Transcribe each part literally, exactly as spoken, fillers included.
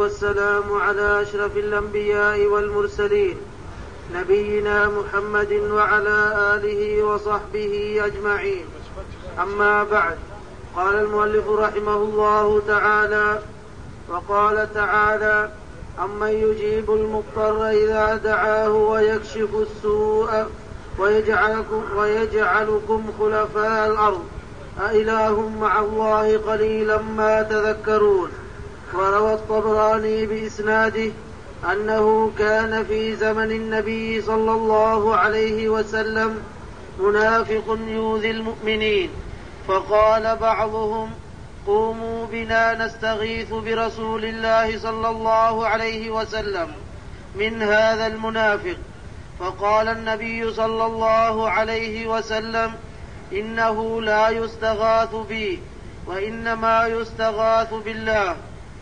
والسلام على أشرف الأنبياء والمرسلين نبينا محمد وعلى آله وصحبه أجمعين. أما بعد، قال المؤلف رحمه الله تعالى: وقال تعالى: أمن يجيب المضطر إذا دعاه ويكشف السوء ويجعلكم, ويجعلكم خلفاء الأرض أإله مع الله قليلا ما تذكرون. وروى الطبراني بإسناده أنه كان في زمن النبي صلى الله عليه وسلم منافق يؤذي المؤمنين، فقال بعضهم: قوموا بنا نستغيث برسول الله صلى الله عليه وسلم من هذا المنافق. فقال النبي صلى الله عليه وسلم: إنه لا يستغاث بي وإنما يستغاث بالله.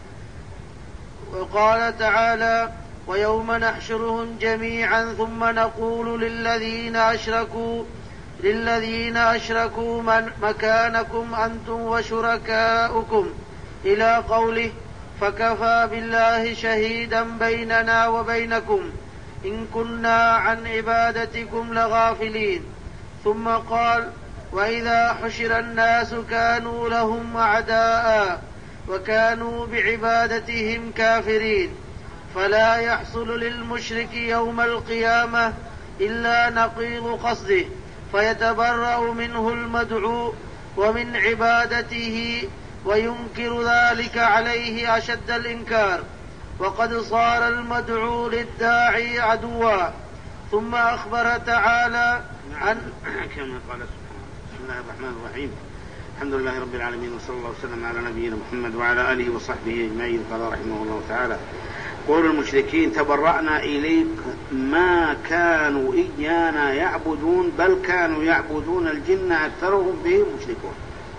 وقال تعالى: ويوم نحشرهم جميعا ثم نقول للذين أشركوا للذين أشركوا من مكانكم أنتم وشركاؤكم إلى قوله: فكفى بالله شهيدا بيننا وبينكم إن كنا عن عبادتكم لغافلين. ثم قال: وإذا حشر الناس كانوا لهم أعداء وكانوا بعبادتهم كافرين، فلا يحصل للمشرك يوم القيامة إلا نقيض قصده، فيتبرأ منه المدعو ومن عبادته وينكر ذلك عليه أشد الإنكار، وقد صار المدعو للداعي عدوا. ثم أخبر تعالى عن كما قال سبحانه: بسم الله الرحمن الرحيم، الحمد لله رب العالمين، وصلى الله وسلم على نبينا محمد وعلى آله وصحبه أجمعين. قال رحمه الله تعالى: قول المشركين: تبرأنا إليك ما كانوا إيانا يعبدون بل كانوا يعبدون الجن أكثرهم بهم مشركون.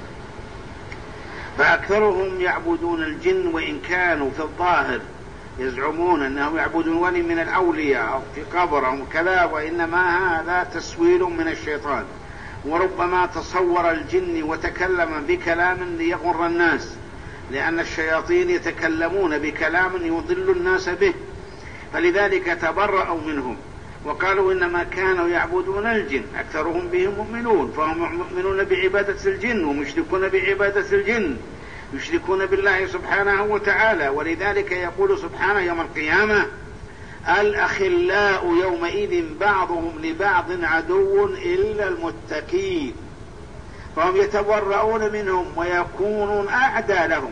فأكثرهم يعبدون الجن، وإن كانوا في الظاهر يزعمون أنهم يعبدون ولي من الأولياء أو في قبر أو كذا، وإنما هذا تسويل من الشيطان، وربما تصور الجن وتكلم بكلام ليغر الناس، لأن الشياطين يتكلمون بكلام يضل الناس به، فلذلك تبرأوا منهم وقالوا إنما كانوا يعبدون الجن أكثرهم بهم مؤمنون، فهم مؤمنون بعبادة الجن ومشركون بعبادة الجن، يشركون بالله سبحانه وتعالى. ولذلك يقول سبحانه يوم القيامة: الأخلاء يومئذ بعضهم لبعض عدو إلا المتقين. فهم يتبرؤون منهم ويكونون أعداء لهم،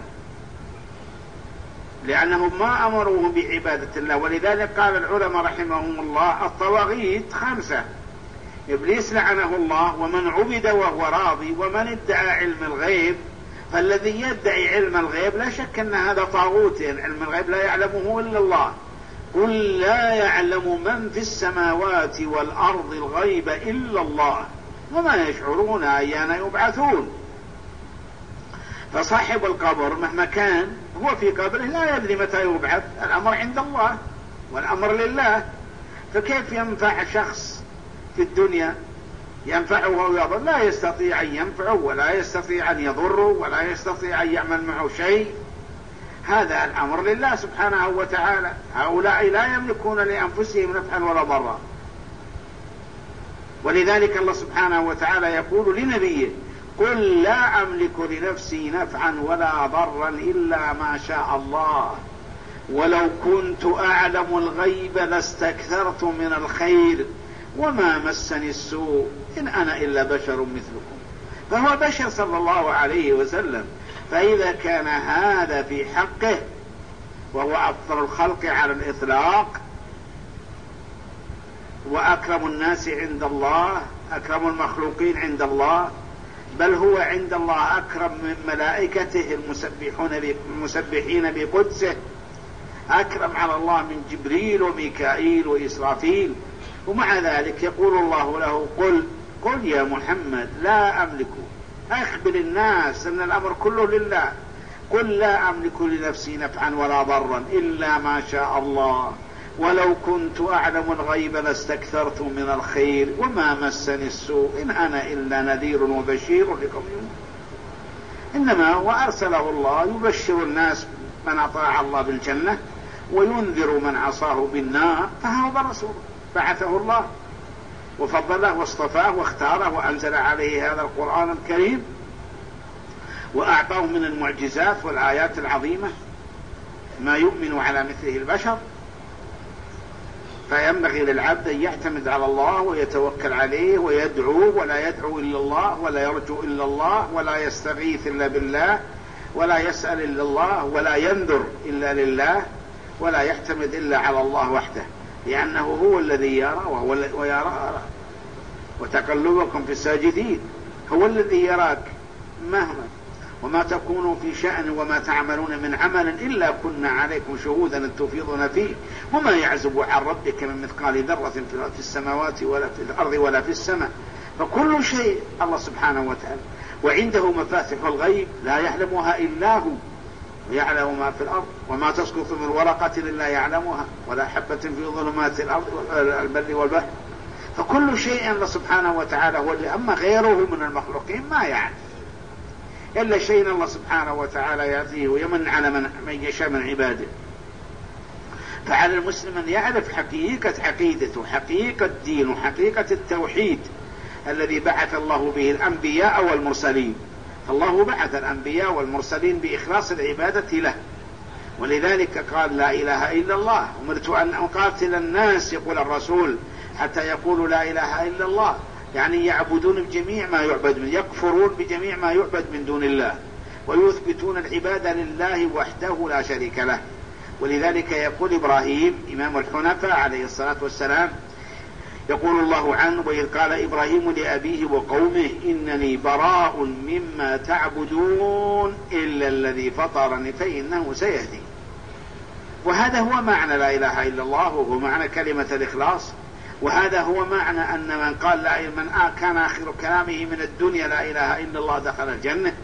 لأنهم ما أمروهم بعبادة الله. ولذلك قال العلماء رحمهم الله: الطواغيت خمسة: إبليس لعنه الله، ومن عبد وهو راضي، ومن ادعى علم الغيب. فالذي يدعي علم الغيب لا شك أن هذا طاغوت، علم الغيب لا يعلمه إلا الله. قل لا يعلم من في السماوات والأرض الغيب إلا الله وما يشعرون أيان يبعثون. فصاحب القبر مهما كان هو في قبره لا يدري متى يبعث، الأمر عند الله والأمر لله. فكيف ينفع شخص في الدنيا ينفعه ويضر؟ لا يستطيع أن ينفعه ولا يستطيع أن يضره ولا يستطيع أن يعمل معه شيء. هذا الأمر لله سبحانه وتعالى. هؤلاء لا يملكون لأنفسهم نفعا ولا ضرا. ولذلك الله سبحانه وتعالى يقول لنبيه: قل لا أملك لنفسي نفعا ولا ضرا إلا ما شاء الله ولو كنت أعلم الغيب لاستكثرت من الخير وما مسني السوء إن أنا إلا بشر مثلكم. فهو بشر صلى الله عليه وسلم. فإذا كان هذا في حقه وهو أفضل الخلق على الإطلاق وأكرم الناس عند الله، أكرم المخلوقين عند الله، بل هو عند الله أكرم من ملائكته المسبحون المسبحين بقدسه، أكرم على الله من جبريل وميكائيل وإسرافيل. ومع ذلك يقول الله له: قل قل يا محمد لا أملك، أخبر الناس أن الأمر كله لله. قل لا أملك لنفسي نفعا ولا ضرا إلا ما شاء الله ولو كنت أعلم الغيب لاستكثرت من الخير وما مسني السوء إن أنا إلا نذير وبشير لقوم يؤمنون. إنما هو أرسله الله يبشر الناس من أطاع الله بالجنة وينذر من عصاه بالنار، فهذا رسول بعثه الله وفضله واصطفاه واختاره وأنزل عليه هذا القرآن الكريم وأعطاه من المعجزات والآيات العظيمة ما يؤمن على مثله البشر. فينبغي للعبد أن يعتمد على الله ويتوكل عليه ويدعو، ولا يدعو إلا الله ولا يرجو إلا الله ولا يستغيث إلا بالله ولا يسأل إلا الله ولا ينذر إلا لله ولا يعتمد إلا على الله وحده، لأنه هو الذي يرى وهو ويرى وتقلبكم في الساجدين، هو الذي يراك مهما وما تكونوا في شأن وما تعملون من عمل إلا كنا عليكم شهودا تفيضون فيه وما يعزب عن ربك من مثقال ذرة في السماوات ولا في الأرض ولا في السماء، فكل شيء الله سبحانه وتعالى. وعنده مفاتح الغيب لا يعلمها إلا هو، ويعلم ما في الأرض وما تسقط من ورقة إلا يعلمها ولا حبة في ظلمات الأرض والبر والبحر، فكل شيء الله سبحانه وتعالى هو اللي. أما غيره من المخلوقين ما يعلم إلا شيء الله سبحانه وتعالى يعطيه ويمن على من يشاء من عباده. فعلى المسلم أن يعرف حقيقة عقيدته وحقيقة الدين وحقيقة التوحيد الذي بعث الله به الأنبياء والمرسلين. فالله بعث الأنبياء والمرسلين بإخلاص العبادة له، ولذلك قال لا إله إلا الله، أمرت أن أقاتل الناس يقول الرسول حتى يقولوا لا إله إلا الله، يعني يعبدون بجميع ما يعبد من، يكفرون بجميع ما يعبد من دون الله ويثبتون العبادة لله وحده لا شريك له. ولذلك يقول إبراهيم إمام الحنفاء عليه الصلاة والسلام، يقول الله عنه وإذ قال إبراهيم لأبيه وقومه إنني براء مما تعبدون إلا الذي فطرني فإنه سيهدي. وهذا هو معنى لا إله إلا الله، وهو معنى كلمة الإخلاص، وهذا هو معنى أن من قال لا من كان آخر كلامه من الدنيا لا إله إلا الله دخل الجنة،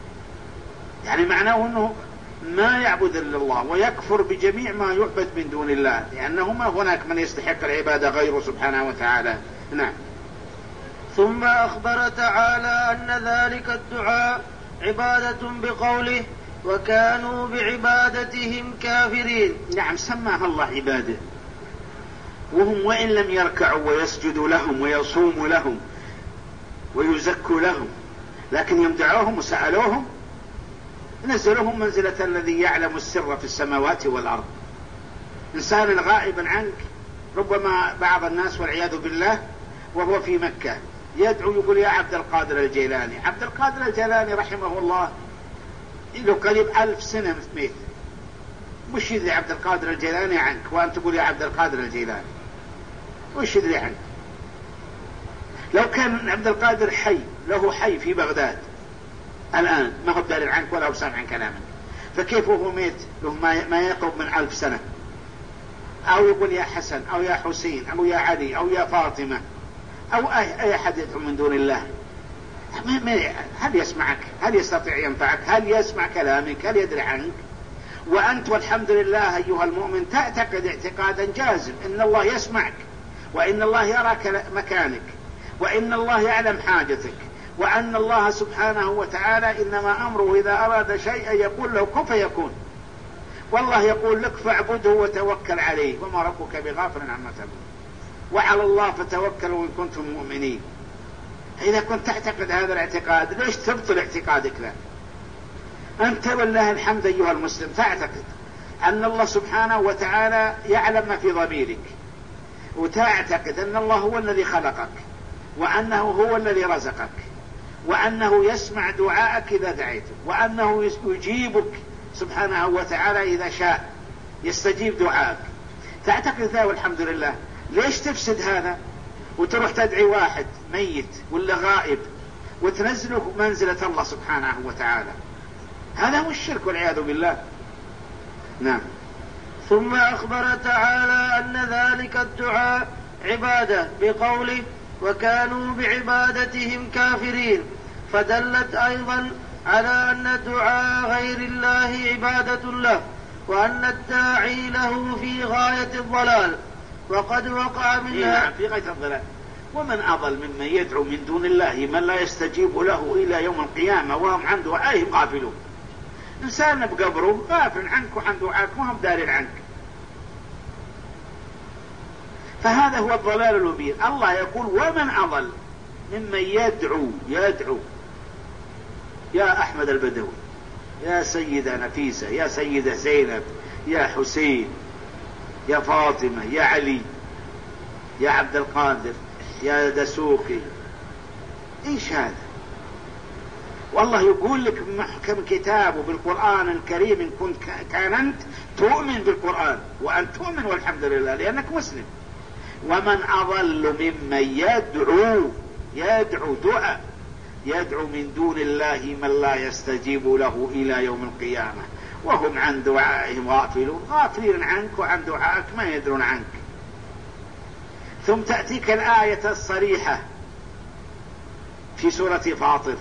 يعني معناه أنه ما يعبد إلا الله ويكفر بجميع ما يعبد من دون الله، لأنه ما هناك من يستحق العبادة غيره سبحانه وتعالى. نعم. ثم أخبر تعالى أن ذلك الدعاء عبادة بقوله وكانوا بعبادتهم كافرين. نعم، سماها الله عبادة، وهم وإن لم يركعوا ويسجدوا لهم ويصوموا لهم ويزكوا لهم، لكن يمدعوهم وسألوهم نزلهم منزلة الذي يعلم السر في السماوات والأرض. إنسان غائب عنك، ربما بعض الناس والعياذ بالله وهو في مكة يدعو يقول يا عبد القادر الجيلاني. عبد القادر الجيلاني رحمه الله له قريب ألف سنة ميت، وش يدري عبد القادر الجيلاني عنك وأنت تقول يا عبد القادر الجيلاني؟ وش يدري عنك؟ لو كان عبد القادر حي، له حي في بغداد الآن ما هو داري عنك ولا هو سامع عن كلامك، فكيف هو ميت له ما يقرب من ألف سنة؟ أو يقول يا حسن أو يا حسين أو يا علي أو يا فاطمة أو أي أحد يدعو من دون الله، هل يسمعك؟ هل يستطيع ينفعك؟ هل يسمع كلامك؟ هل يدري عنك؟ وأنت والحمد لله أيها المؤمن تعتقد اعتقادا جازم إن الله يسمعك، وإن الله يراك مكانك، وإن الله يعلم حاجتك، وأن الله سبحانه وتعالى إنما أمره إذا أراد شيئا يقول له كن فيكون. والله يقول لك فاعبده وتوكل عليه وما ربك بغافل عما تعملون، وعلى الله فتوكلوا إن كنتم مؤمنين. إذا كنت تعتقد هذا الاعتقاد ليش تبطل اعتقادك له؟ أنت والله الحمد أيها المسلم تعتقد أن الله سبحانه وتعالى يعلم ما في ضميرك، وتعتقد أن الله هو الذي خلقك، وأنه هو الذي رزقك، وأنه يسمع دعاءك إذا دعيته، وأنه يجيبك سبحانه وتعالى إذا شاء يستجيب دعاءك. تعتقد ذا والحمد لله. ليش تفسد هذا وتروح تدعي واحد ميت ولا غائب وتنزله منزلة الله سبحانه وتعالى؟ هذا هو الشرك والعياذ بالله. نعم. ثم أخبر تعالى أن ذلك الدعاء عبادة بقوله وكانوا بعبادتهم كافرين، فدلت أيضا على أن دعاء غير الله عبادة له، وأن الداعي له في غاية الضلال، وقد وقع منها في غاية الضلال. ومن أضل ممن يدعو من دون الله من لا يستجيب له إلى يوم القيامة وهم عن دعائهم غافلون. إنسان بقبره غافل عنك وعن دعاك ما هم دارين عنك. فهذا هو الضلال المبين. الله يقول ومن أضل ممن يدعو يدعو يا أحمد البدوي، يا سيدة نفيسة، يا سيدة زينب، يا حسين، يا فاطمة، يا علي، يا عبد القادر، يا دسوقي. ايش هذا؟ والله يقول لك محكم كتابه بالقرآن الكريم إن كنت كان أنت تؤمن بالقرآن، وأن تؤمن والحمد لله لأنك مسلم. ومن أضل ممن يدعو يدعو دعاء يدعو من دون الله من لا يستجيب له إلى يوم القيامة وهم عن دعائهم غافلون. غافلين عنك وعن دعائك ما يدرون عنك. ثم تأتيك الآية الصريحة في سورة فاطر: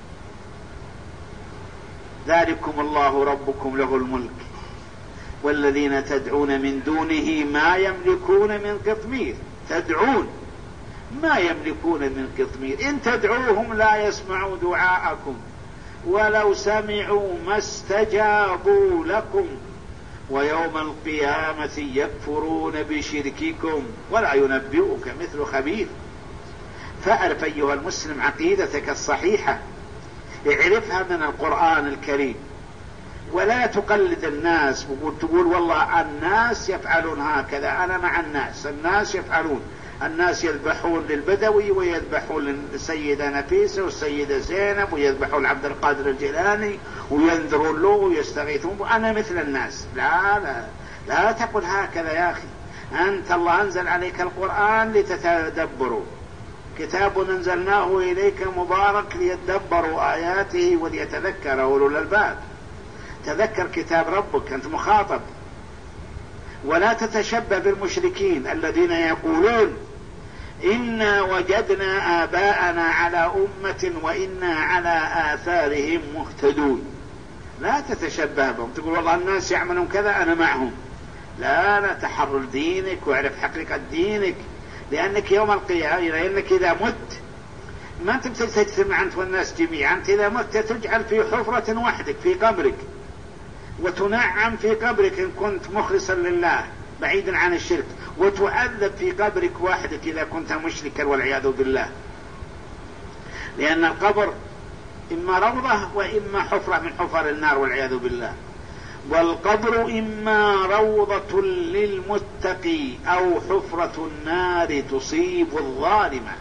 ذلكم الله ربكم له الملك والذين تدعون من دونه ما يملكون من قطمير. تدعون ما يملكون من قطمير، إن تدعوهم لا يسمعوا دعاءكم ولو سمعوا ما استجابوا لكم ويوم القيامة يكفرون بشرككم ولا ينبئك مثل خبير. فاعرف أيها المسلم عقيدتك الصحيحة، اعرفها من القرآن الكريم، ولا تقلد الناس وتقول والله الناس يفعلون هكذا، أنا مع الناس. الناس يفعلون، الناس يذبحون للبدوي ويذبحون للسيدة نفيسة والسيدة زينب ويذبحون لعبد القادر الجيلاني وينذرون له ويستغيثون، أنا مثل الناس. لا لا لا تقل هكذا يا أخي. أنت الله أنزل عليك القرآن لتتدبروا، كتاب أنزلناه إليك مبارك ليتدبروا آياته وليتذكر أولو الألباب. تذكر كتاب ربك، أنت مخاطب. ولا تتشبه بالمشركين الذين يقولون إنا وجدنا آباءنا على أمة وإنا على آثارهم مهتدون. لا تتشبه بهم تقول والله الناس يعملون كذا أنا معهم. لا لا، تحرر دينك واعرف حقيقة دينك، لأنك يوم القيامة لأنك إذا مت ما أنت تجتمع أنت والناس جميعا. أنت إذا مت تجعل في حفرة وحدك في قبرك، وتنعم في قبرك إن كنت مخلصا لله بعيدا عن الشرك، وتعذب في قبرك وحدك إذا كنت مشركا والعياذ بالله. لأن القبر إما روضة وإما حفرة من حفر النار والعياذ بالله. والقبر إما روضة للمتقي أو حفرة النار تصيب الظالمة.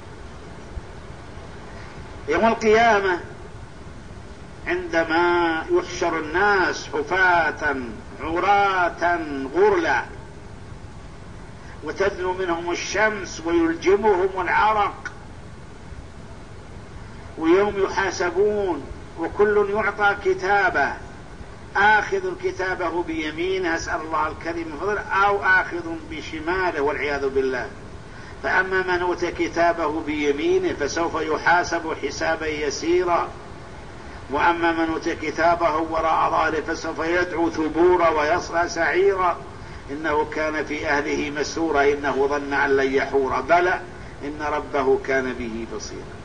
يوم القيامة عندما يحشر الناس حفاة عراة غرلا وتدنو منهم الشمس ويلجمهم العرق، ويوم يحاسبون وكل يعطى كتابه، آخذ كتابه بيمينه، أسأل الله الكريم الفضل، أو آخذ بشماله والعياذ بالله. فأما من أوتى كتابه بيمينه فسوف يحاسب حسابا يسيرا، وأما من أوتى كتابه وراء ظهره فسوف يدعو ثبورا ويصلى سعيرا، إنه كان في أهله مسرورا إنه ظن أن لن يحور، بلى إن ربه كان به بصيرا.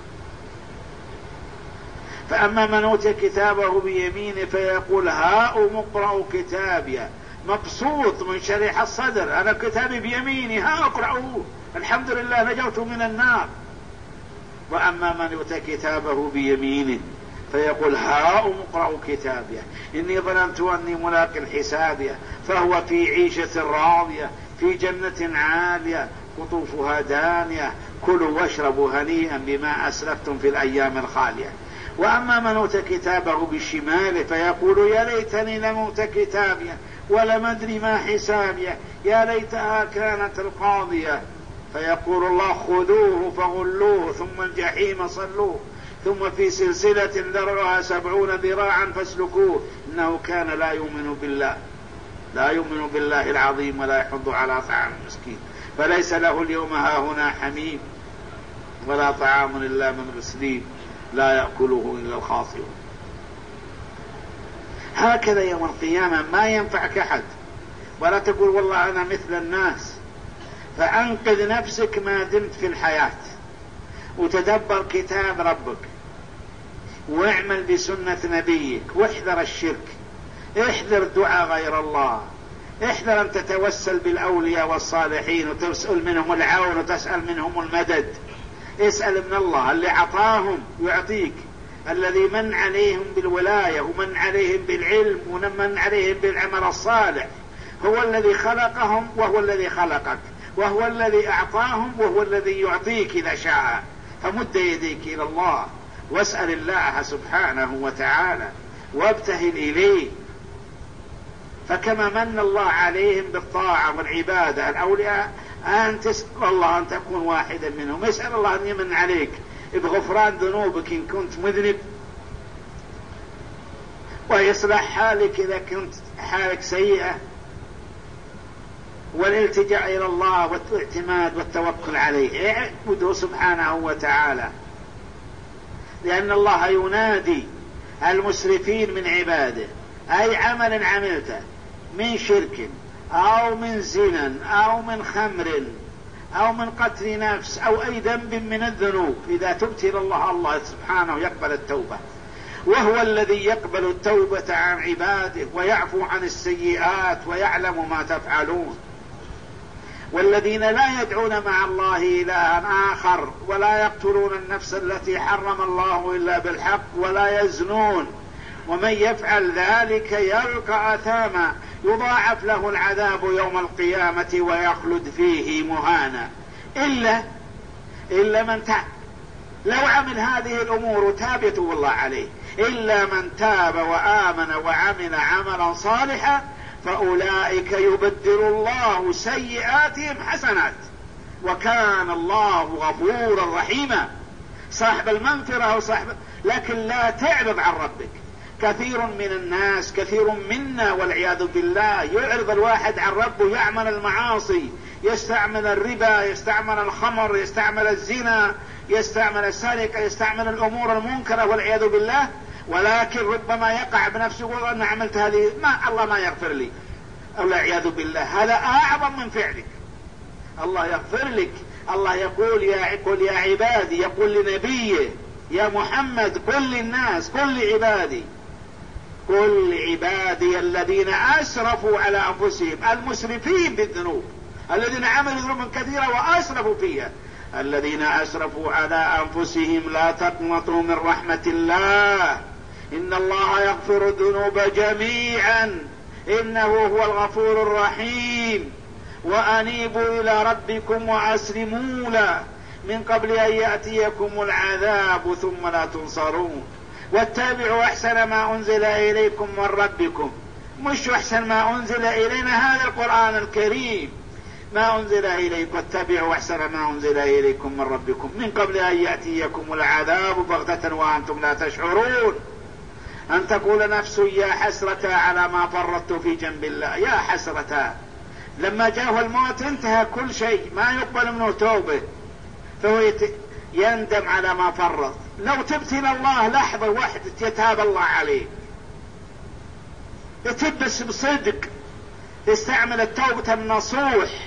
فأما من أوتى كتابه بيمينه فيقول هاؤم اقرأوا كتابي، مبسوط من شريح الصدر، أنا كتابي بيميني، ها اقرأوه، الحمد لله نجوت من النار. وأما من أوتى كتابه بيمينه فيقول هاؤم اقرأوا كتابي إني ظننت أني ملاق حسابي، فهو في عيشة راضية في جنة عالية قطوفها دانية، كلوا واشربوا هنيئا بما أسلفتم في الأيام الخالية. وأما من أوتى كتابه بالشمال فيقول يا ليتني لم أوت كتابي ولم أدري ما حسابي، يا ليتها كانت القاضية. فيقول الله خذوه فغلوه ثم الجحيم صلوه ثم في سلسلة ذرعها سبعون ذراعا فاسلكوه إنه كان لا يؤمن بالله لا يؤمن بالله العظيم ولا يحض على طعام المسكين، فليس له اليوم هاهنا حميم ولا طعام إلا من غسلين لا يأكله إلا الخاطئون. هكذا يوم القيامة ما ينفعك أحد، ولا تقول والله أنا مثل الناس. فأنقذ نفسك ما دمت في الحياة، وتدبر كتاب ربك. واعمل بسنة نبيك، واحذر الشرك، احذر دعاء غير الله، احذر أن تتوسل بالأولياء والصالحين وتسأل منهم العون وتسأل منهم المدد. اسأل من الله اللي عطاهم يعطيك، الذي من عليهم بالولاية ومن عليهم بالعلم ومن عليهم بالعمل الصالح، هو الذي خلقهم وهو الذي خلقك، وهو الذي أعطاهم وهو الذي يعطيك إذا شاء. فمد يديك إلى الله واسأل الله سبحانه وتعالى وابتهل إليه. فكما من الله عليهم بالطاعة والعبادة الأولياء، أن تسأل الله أن تكون واحدا منهم. اسأل الله أن يمن عليك بغفران ذنوبك إن كنت مذنب، ويصلح حالك إذا كنت حالك سيئة، والالتجاء إلى الله والاعتماد والتوكل عليه. اعبده سبحانه وتعالى، لأن الله ينادي المسرفين من عباده، أي عمل عملته من شرك أو من زنا أو من خمر أو من قتل نفس أو أي ذنب من الذنوب، إذا تبت إلى الله الله سبحانه يقبل التوبة، وهو الذي يقبل التوبة عن عباده ويعفو عن السيئات ويعلم ما تفعلون. والذين لا يدعون مع الله إلها آخر ولا يقتلون النفس التي حرم الله إلا بالحق ولا يزنون، ومن يفعل ذلك يلقى أثاما يضاعف له العذاب يوم القيامة ويخلد فيه مهانا، إلا إلا من تاب. لو عمل هذه الأمور وتاب يتوب الله عليه، إلا من تاب وآمن وعمل عملا صالحا فأولئك يبدل الله سيئاتهم حسنات وكان الله غفورا رحيما. صاحب المغفرة وصاحب، لكن لا تعرض عن ربك. كثير من الناس، كثير منا والعياذ بالله، يعرض الواحد عن ربه، يعمل المعاصي، يستعمل الربا، يستعمل الخمر، يستعمل الزنا، يستعمل السرقة، يستعمل الأمور المنكرة والعياذ بالله، ولكن ربما يقع بنفسه يقول أنا عملت هذه، ما الله ما يغفر لي، والعياذ بالله. هذا أعظم من فعلك، الله يغفر لك. الله يقول يا قل يا عبادي، يقول لنبيه يا محمد قل للناس قل لعبادي قل لعبادي الذين أسرفوا على أنفسهم، المسرفين بالذنوب، الذين عملوا ذنوبا كثيرة وأسرفوا فيها، الذين أسرفوا على أنفسهم لا تقنطوا من رحمة الله إن الله يغفر الذنوب جميعا إنه هو الغفور الرحيم وأنيبوا إلى ربكم وأسلموا له من قبل أن يأتيكم العذاب ثم لا تنصرون واتبعوا أحسن ما أنزل إليكم من ربكم. مش أحسن ما أنزل إلينا هذا القرآن الكريم، ما أنزل إليكم، واتبعوا أحسن ما أنزل إليكم من ربكم من قبل أن يأتيكم العذاب بغتة وأنتم لا تشعرون. أن تقول نفس يا حسرة على ما فرطت في جنب الله. يا حسرة، لما جاءه الموت انتهى كل شيء، ما يقبل منه توبة، فهو يندم على ما فرط. لو تبت إلى الله لحظة واحدة يتاب الله عليه، يتبس بصدق، يستعمل التوبة النصوح.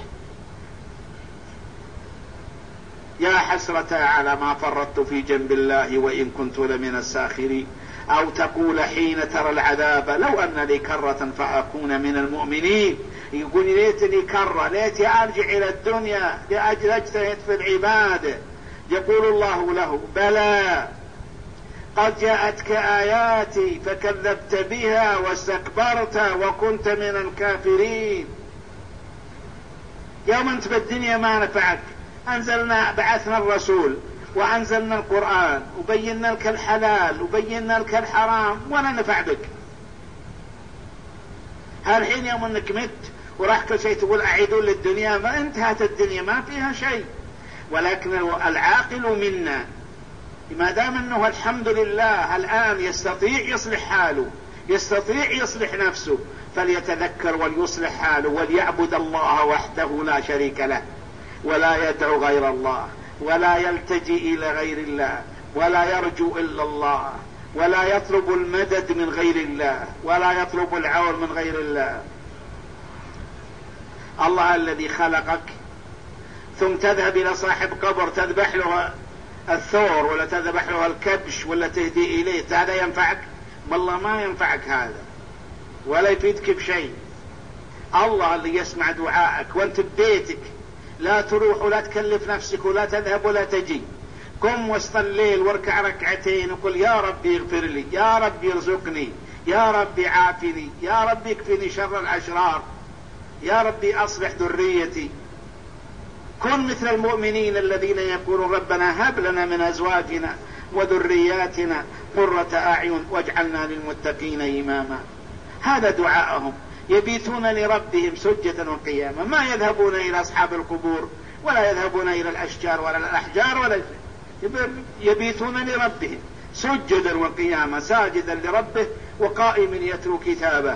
يا حسرة على ما فرطت في جنب الله وإن كنت لمن الساخرين. أو تقول حين ترى العذاب لو أن لي كرة فأكون من المؤمنين. يقول ليتني كرة، ليتي أرجع إلى الدنيا لأجل أجتهد في العبادة. يقول الله له بلى قد جاءتك آياتي فكذبت بها واستكبرت وكنت من الكافرين. يوم انت بالدنيا ما نفعك، أنزلنا بعثنا الرسول وأنزلنا القرآن وبينا لك الحلال وبينا لك الحرام ولا نفع بك. هالحين يوم انك مت وراح كل شيء تقول أعيدوا للدنيا، ما انتهت الدنيا ما فيها شيء. ولكن العاقل منا ما دام انه الحمد لله الآن يستطيع يصلح حاله، يستطيع يصلح نفسه، فليتذكر وليصلح حاله وليعبد الله وحده لا شريك له، ولا يدعو غير الله، ولا يلتجئ إلى غير الله، ولا يرجو إلا الله، ولا يطلب المدد من غير الله، ولا يطلب العون من غير الله. الله الذي خلقك ثم تذهب إلى صاحب قبر تذبح له الثور ولا تذبح له الكبش ولا تهدي إليه، هذا ينفعك؟ والله ما ينفعك هذا ولا يفيدك بشيء. الله اللي يسمع دعائك وانت ببيتك، لا تروح ولا تكلف نفسك ولا تذهب ولا تجي. قم وسط الليل واركع ركعتين وقل يا ربي اغفر لي، يا ربي ارزقني، يا ربي عافني، يا ربي اكفني شر الأشرار، يا ربي أصلح ذريتي. كن مثل المؤمنين الذين يقولون ربنا هب لنا من أزواجنا وذرياتنا قرة أعين واجعلنا للمتقين إماما. هذا دعاءهم، يبيتون لربهم سجدا وقياما، ما يذهبون إلى أصحاب القبور ولا يذهبون إلى الأشجار ولا الأحجار ولا يبيتون لربهم سجدا وقياما، ساجدا لربه وقائم يتلو كتابه.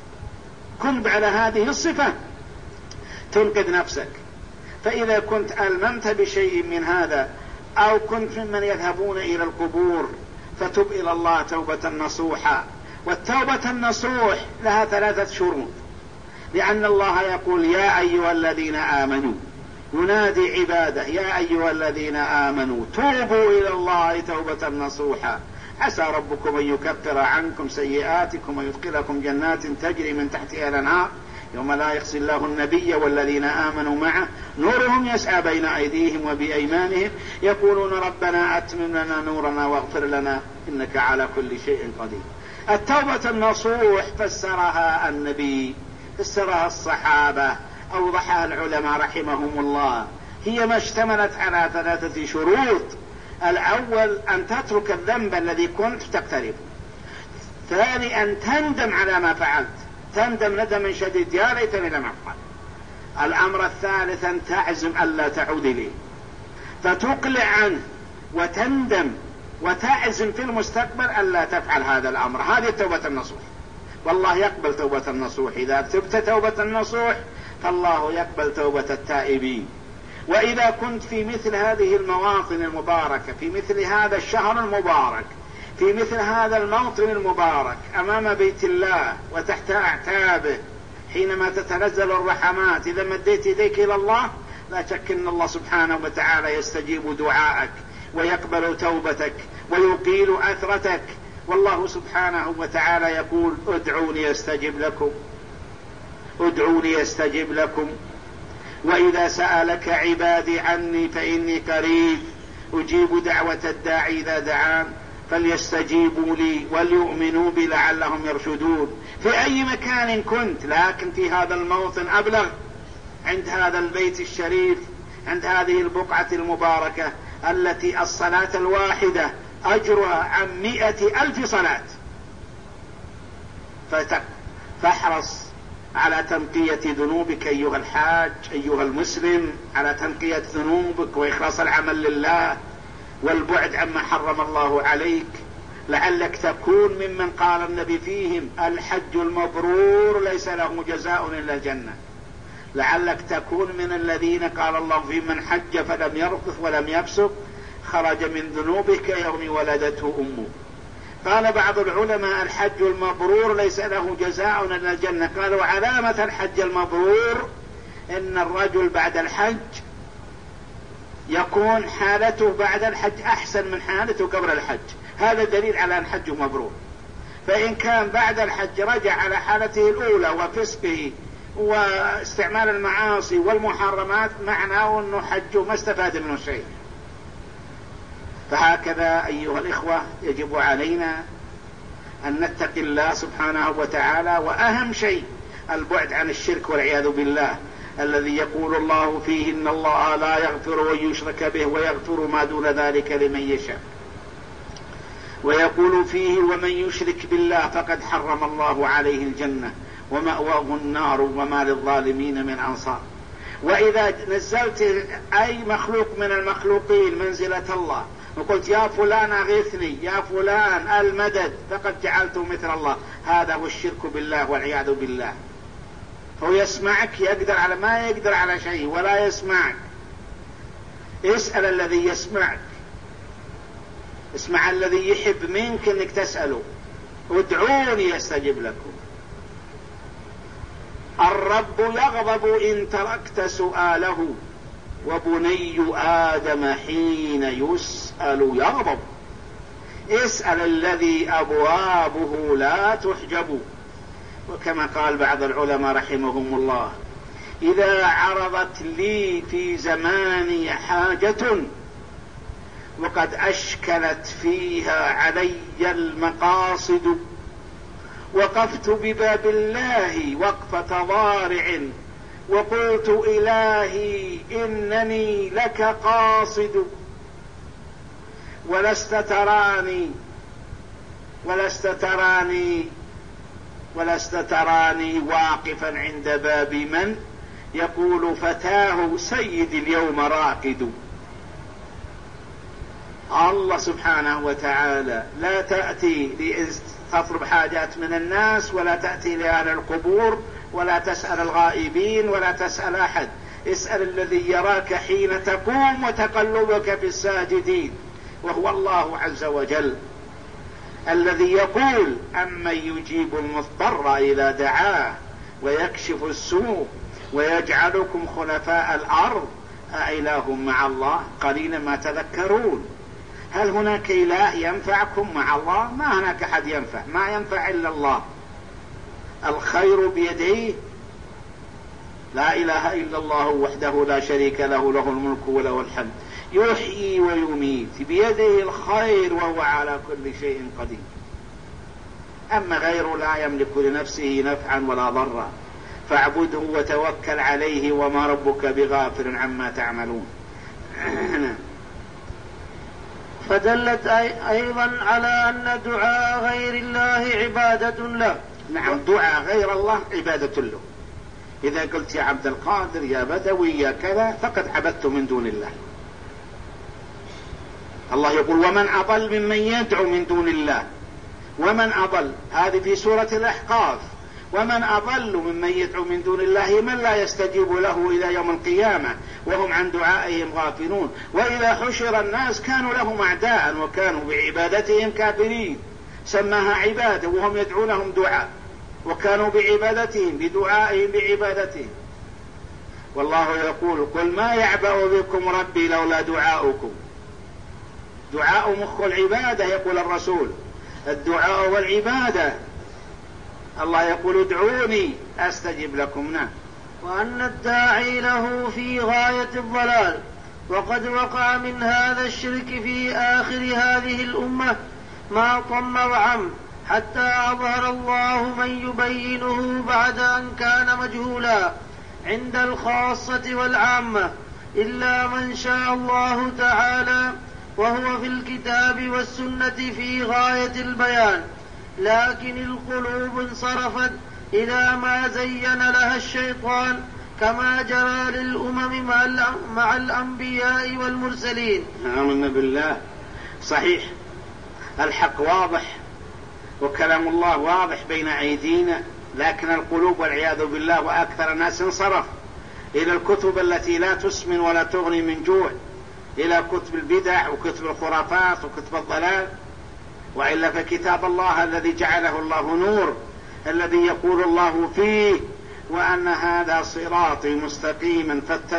كن على هذه الصفة تنقذ نفسك. فإذا كنت ألممت بشيء من هذا أو كنت ممن يذهبون إلى القبور فتب إلى الله توبة نصوحا. والتوبة النصوح لها ثلاثة شروط، لأن الله يقول يا أيها الذين آمنوا، ينادي عباده يا أيها الذين آمنوا توبوا إلى الله توبة نصوحا عسى ربكم أن يكفر عنكم سيئاتكم ويدخلكم جنات تجري من تحتها الأنهار يوم لا يخزي الله النبي والذين آمنوا معه نورهم يسعى بين أيديهم وبأيمانهم يقولون ربنا أتمم لنا نورنا واغفر لنا إنك على كل شيء قدير. التوبة النصوح فسرها النبي، فسرها الصحابة، أوضحها العلماء رحمهم الله. هي ما اشتملت على ثلاثة شروط. الأول أن تترك الذنب الذي كنت تقترب. ثاني أن تندم على ما فعلت، تندم ندما شديد يا ليتني لم أفعل. الأمر الثالث أن تعزم ألا تعود إليه فتقلع عنه وتندم وتعزم في المستقبل ألا تفعل هذا الأمر. هذه التوبة النصوح، والله يقبل توبة النصوح. إذا تبت توبة النصوح فالله يقبل توبة التائبين. وإذا كنت في مثل هذه المواطن المباركة، في مثل هذا الشهر المبارك، في مثل هذا الموطن المبارك أمام بيت الله وتحت أعتابه حينما تتنزل الرحمات، إذا مديت يديك إلى الله لا شك أن الله سبحانه وتعالى يستجيب دعائك ويقبل توبتك ويقيل أثرتك. والله سبحانه وتعالى يقول ادعوني استجب لكم، ادعوني استجب لكم، وإذا سألك عبادي عني فإني قريب أجيب دعوة الداعي إذا دعان فليستجيبوا لي وليؤمنوا بي لعلهم يرشدون. في أي مكان كنت، لكن في هذا الموطن أبلغ، عند هذا البيت الشريف، عند هذه البقعة المباركة التي الصلاة الواحدة أجرها عن مئة ألف صلاة. فاحرص على تنقية ذنوبك أيها الحاج أيها المسلم، على تنقية ذنوبك وإخلاص العمل لله والبعد عما حرم الله عليك، لعلك تكون ممن قال النبي فيهم الحج المبرور ليس له جزاء إلا الجنة. لعلك تكون من الذين قال الله فيهم من حج فلم يرفث ولم يفسق خرج من ذنوبه كيوم ولدته أمه. قال بعض العلماء الحج المبرور ليس له جزاء إلا الجنة. قالوا علامة الحج المبرور إن الرجل بعد الحج يكون حالته بعد الحج أحسن من حالته قبل الحج. هذا دليل على أن حجه مبرور. فإن كان بعد الحج رجع على حالته الأولى وفسقه واستعمال المعاصي والمحرمات معناه أنه حجه ما استفاد منه شيء. فهكذا أيها الإخوة يجب علينا أن نتقي الله سبحانه وتعالى، وأهم شيء البعد عن الشرك والعياذ بالله الذي يقول الله فيه إن الله لا يغفر أن يشرك به ويغفر ما دون ذلك لمن يشاء، ويقول فيه ومن يشرك بالله فقد حرم الله عليه الجنة ومأواه النار وما للظالمين من أنصار. وإذا نزلت أي مخلوق من المخلوقين منزلة الله وقلت يا فلان أغثني، يا فلان المدد، فقد جعلته مثل الله. هذا هو الشرك بالله والعياذ بالله. هو يسمعك، يقدر على ما يقدر على شيء ولا يسمعك. اسأل الذي يسمعك، اسمع الذي يحب منك انك تسأله. ادعوني يستجب لكم. الرب يغضب إن تركت سؤاله وبني آدم حين يسأل يغضب. اسأل الذي أبوابه لا تحجب. وكما قال بعض العلماء رحمهم الله: إذا عرضت لي في زماني حاجة وقد أشكلت فيها علي المقاصد، وقفت بباب الله وقفة ضارع، وقلت إلهي إنني لك قاصد، ولست تراني ولست تراني ولست تراني واقفا عند باب من يقول فتاه سيد اليوم راقد. الله سبحانه وتعالى لا تأتي تطلب حاجات من الناس، ولا تأتي لأهل القبور، ولا تسأل الغائبين، ولا تسأل أحد. اسأل الذي يراك حين تقوم وتقلبك في الساجدين، وهو الله عز وجل الذي يقول: أمن يجيب المضطر إذا دعاه ويكشف السوء ويجعلكم خلفاء الأرض أإله مع الله قليلا ما تذكرون. هل هناك إله ينفعكم مع الله؟ ما هناك أحد ينفع، ما ينفع إلا الله. الخير بيده، لا إله إلا الله وحده لا شريك له، له الملك وله الحمد، يحيي ويميت، بيده الخير وهو على كل شيء قدير. أما غيره لا يملك لنفسه نفعا ولا ضرا، فاعبده وتوكل عليه وما ربك بغافل عما تعملون. فدلت أيضا على أن دعاء غير الله عبادة له. نعم، دعاء غير الله عبادة له. إذا قلت يا عبد القادر يا بدوي يا كذا فقد عبدت من دون الله. الله يقول: ومن أضل ممن يدعو من دون الله. ومن أضل، هذه في سورة الأحقاف. ومن أضل ممن يدعو من دون الله من لا يستجيب له إلى يوم القيامة وهم عن دعائهم غافلون. وإذا حشر الناس كانوا لهم أعداء وكانوا بعبادتهم كافرين. سماها عبادة وهم يدعونهم دعاء، وكانوا بعبادتهم بدعائهم بعبادتهم. والله يقول: قل ما يعبأ بكم ربي لولا دعاؤكم. دعاء مخ العبادة يقول الرسول، الدعاء والعبادة. الله يقول: ادعوني أستجب لكم. نعم. وأن الداعي له في غاية الضلال، وقد وقع من هذا الشرك في آخر هذه الأمة ما طم وعم، حتى أظهر الله من يبينه بعد أن كان مجهولا عند الخاصة والعامة، إلا من شاء الله تعالى، وهو في الكتاب والسنة في غاية البيان. لكن القلوب انصرفت إلى ما زين لها الشيطان، كما جرى للأمم مع الأنبياء والمرسلين. آمنا بالله. صحيح، الحق واضح وكلام الله واضح بين أيدينا، لكن القلوب والعياذ بالله وأكثر الناس انصرف إلى الكتب التي لا تسمن ولا تغني من جوع، إلى كتب البدع وكتب الخرافات وكتب الضلال. وإلا فكتاب الله الذي جعله الله نور، الذي يقول الله فيه: وأن هذا صراطي مستقيما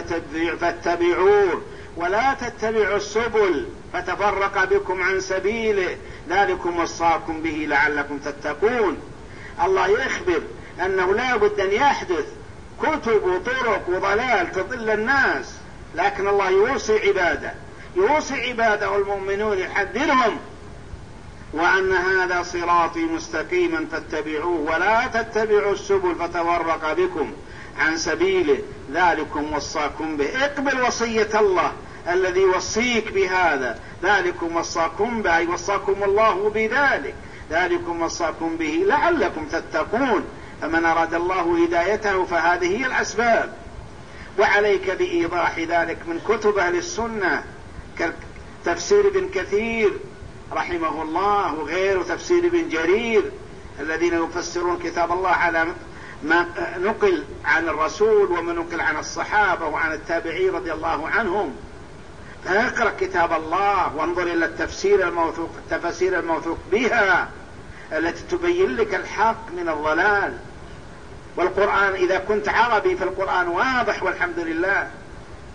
فاتبعوه ولا تتبعوا السبل فتفرق بكم عن سبيله ذلكم وصاكم به لعلكم تتقون. الله يخبر أنه لا بد أن يحدث كتب وطرق وضلال تضل الناس، لكن الله يوصي عباده يوصي عباده المؤمنون يحذرهم: وأن هذا صراطي مستقيما فاتبعوه ولا تتبعوا السبل فتفرق بكم عن سبيله ذلكم وصاكم به. اقبل وصية الله الذي يوصيك بهذا، ذلكم وصاكم به، أي وصاكم الله بذلك، ذلكم وصاكم به لعلكم تتقون. فمن أراد الله هدايته فهذه هي الأسباب. وعليك بإيضاح ذلك من كتب أهل السنة كتفسير ابن كثير رحمه الله وغيره، تفسير ابن جرير، الذين يفسرون كتاب الله على ما نقل عن الرسول وما نقل عن الصحابة وعن التابعين رضي الله عنهم. فاقرأ كتاب الله وانظر إلى التفسير الموثوق التفاسير الموثوق بها التي تبين لك الحق من الضلال. والقرآن إذا كنت عربي فالقرآن واضح والحمد لله،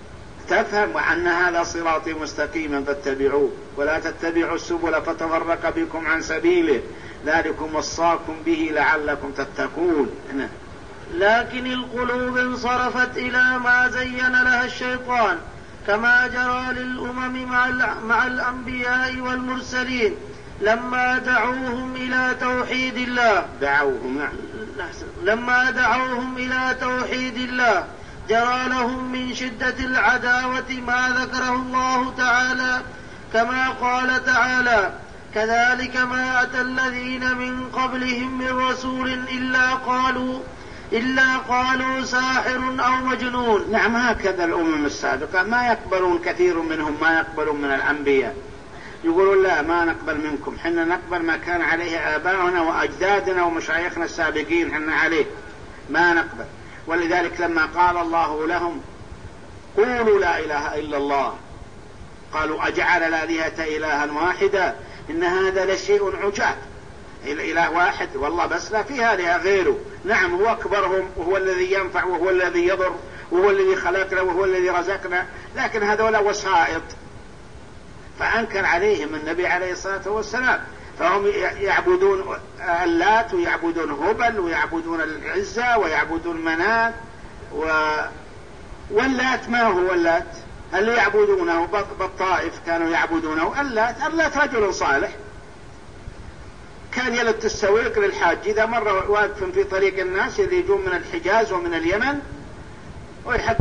تفهم وأن هذا صراطي مستقيما فاتبعوه ولا تتبعوا السبل فتفرق بكم عن سبيله ذلكم وصاكم به لعلكم تتقون. لكن القلوب انصرفت إلى ما زين لها الشيطان كما جرى للأمم مع الأنبياء والمرسلين لما دعوهم إلى توحيد الله دعوهم لما دعوهم إلى توحيد الله جرى لهم من شدة العداوة ما ذكره الله تعالى كما قال تعالى كذلك ما أتى الذين من قبلهم من رسول إلا قالوا إلا قالوا ساحر أو مجنون. نعم هكذا الأمم السابقة ما يقبلون كثير منهم ما يقبلون من الأنبياء يقولون لا ما نقبل منكم حنا نقبل ما كان عليه آباؤنا وأجدادنا ومشايخنا السابقين حنا عليه ما نقبل. ولذلك لما قال الله لهم قولوا لا إله إلا الله قالوا أجعل الآلهة إلها واحدا إن هذا لشيء عجاب الإله واحد والله بس لا في آلهة غيره. نعم هو أكبرهم وهو الذي ينفع وهو الذي يضر وهو الذي خلقنا وهو الذي رزقنا لكن هذول وسائط. فأنكر عليهم النبي عليه الصلاة والسلام فهم يعبدون اللات ويعبدون هبل ويعبدون العزة ويعبدون منات و... واللات ما هو اللات اللي يعبدونه بالطائف كانوا يعبدونه اللات اللات رجل صالح كان يلت السويق للحاج إذا مر واقف في طريق الناس اللي يجون من الحجاز ومن اليمن ويحب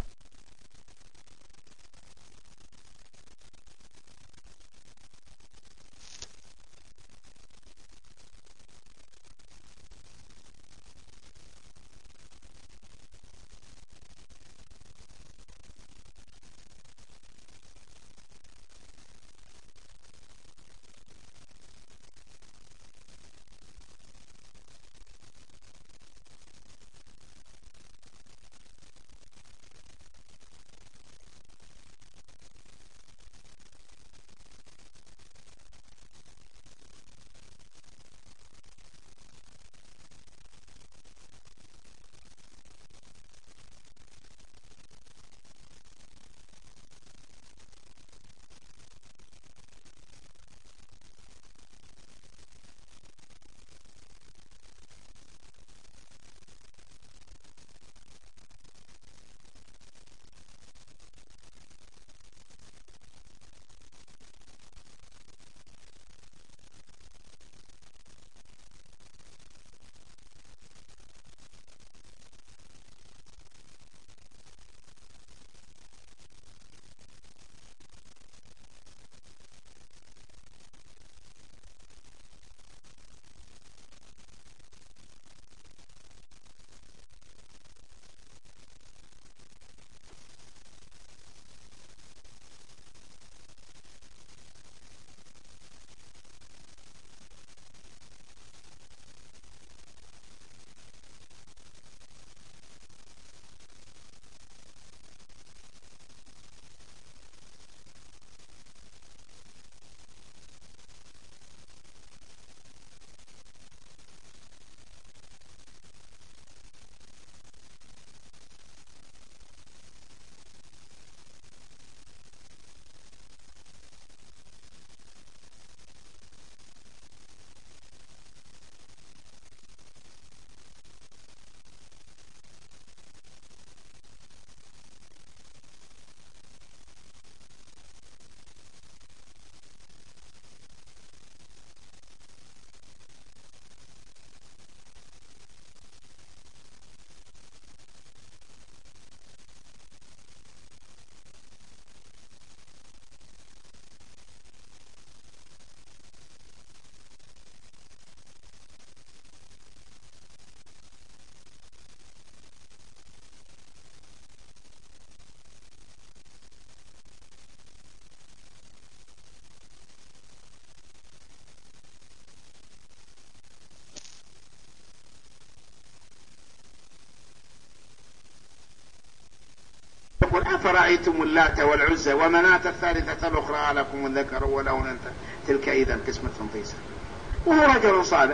يقول أفرأيتم اللات والعزى ومناة الثالثة الأخرى لكم الذكر وله الأنثى تلك إذا قسمة ضيزى. وهو رجل صالح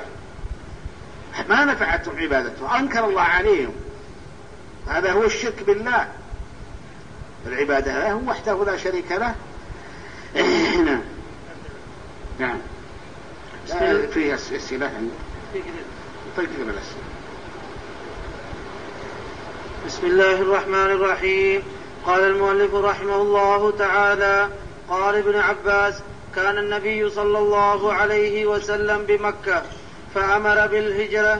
ما نفعتهم عبادته أنكر الله عليهم. هذا هو الشرك بالله. العبادة له وحده لا شريك له. نعم نعم فيها أسئلة طيب كده الأسئلة. بسم الله الرحمن الرحيم. قال المؤلف رحمه الله تعالى: قال ابن عباس: كان النبي صلى الله عليه وسلم بمكة فأمر بالهجرة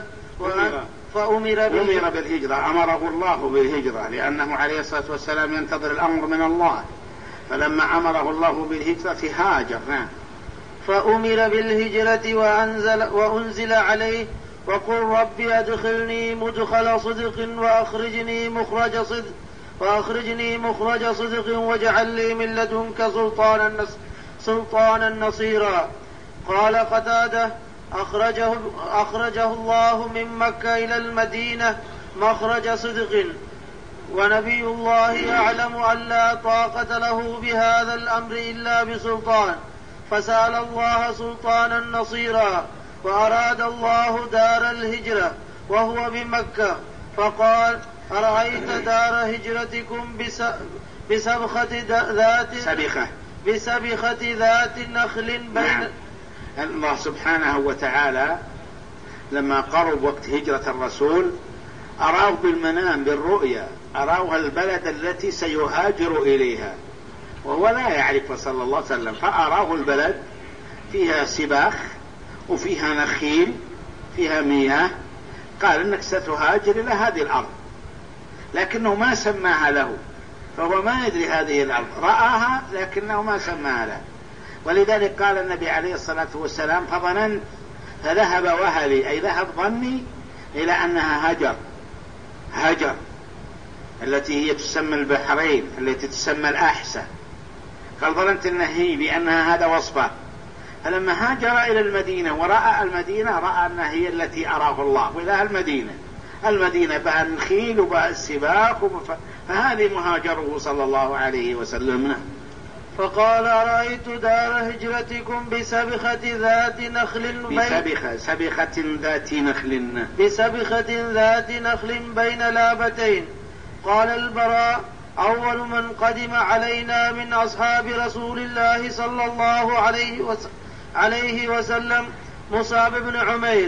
فأمر بالهجرة, بالهجرة أمره الله بالهجرة لأنه عليه الصلاة والسلام ينتظر الأمر من الله، فلما أمره الله بالهجرة هاجر. نعم. فأمر بالهجرة وأنزل, وأنزل عليه: وقل رب أدخلني مدخل صدق وأخرجني مخرج صدق وأخرجني مخرج صدق واجعل لي من لدنك سلطانا سلطانا نصيرا. قال قتادة: أخرجه, أخرجه الله من مكة إلى المدينة مخرج صدق، ونبي الله يعلم أن لا طاقة له بهذا الأمر إلا بسلطان، فسأل الله سلطانا نصيرا، وأراد الله دار الهجرة وهو بمكة، فقال: أرأيت دار هجرتكم بسبخة ذات سبخة بسبخة ذات نخل بين. نعم. الله سبحانه وتعالى لما قرب وقت هجرة الرسول أراه بالمنام بالرؤيا، أراه البلد التي سيهاجر إليها وهو لا يعرف صلى الله عليه وسلم، فأراه البلد فيها سباخ وفيها نخيل فيها مياه، قال إنك ستهاجر إلى هذه الأرض، لكنه ما سماها له، فهو ما يدري هذه الأرض، رآها لكنه ما سماها له. ولذلك قال النبي عليه الصلاة والسلام: فظننت فذهب وهلي، أي ذهب ظني إلى أنها هجر هجر التي هي تسمى البحرين التي تسمى الأحسة، قال ظننت أنها هي لأنها هذا وصفه. فلما هاجر إلى المدينة ورأى المدينة رأى أنها هي التي أراه الله، وإلى المدينة المدينة بقى الخيل وبقى السباق، فهذه مهاجره صلى الله عليه وسلم. فقال: أرأيت دار هجرتكم بسبخة ذات نخل بسبخة سبخة ذات نخل بسبخة ذات نخل بين لابتين. قال البراء: أول من قدم علينا من أصحاب رسول الله صلى الله عليه وسلم, عليه وسلم مصعب بن عمير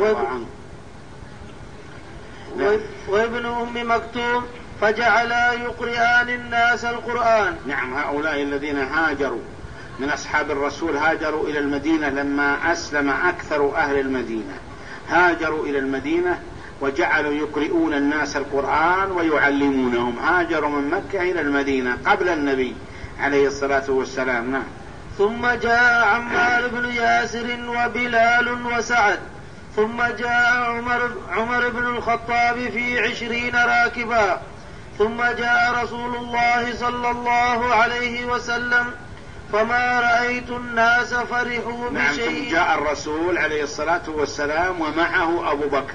وابن أم مكتوم، فجعلا يقرئان الناس القرآن. نعم، هؤلاء الذين هاجروا من أصحاب الرسول هاجروا إلى المدينة لما أسلم أكثر أهل المدينة، هاجروا إلى المدينة وجعلوا يقرئون الناس القرآن ويعلمونهم. هاجروا من مكة إلى المدينة قبل النبي عليه الصلاة والسلام. نعم. ثم جاء عمار بن ياسر وبلال وسعد، ثم جاء عمر, عمر بن الخطاب في عشرين راكبا، ثم جاء رسول الله صلى الله عليه وسلم، فما رأيت الناس فرحوا نعم بشيء. ثم جاء الرسول عليه الصلاة والسلام ومعه أبو بكر،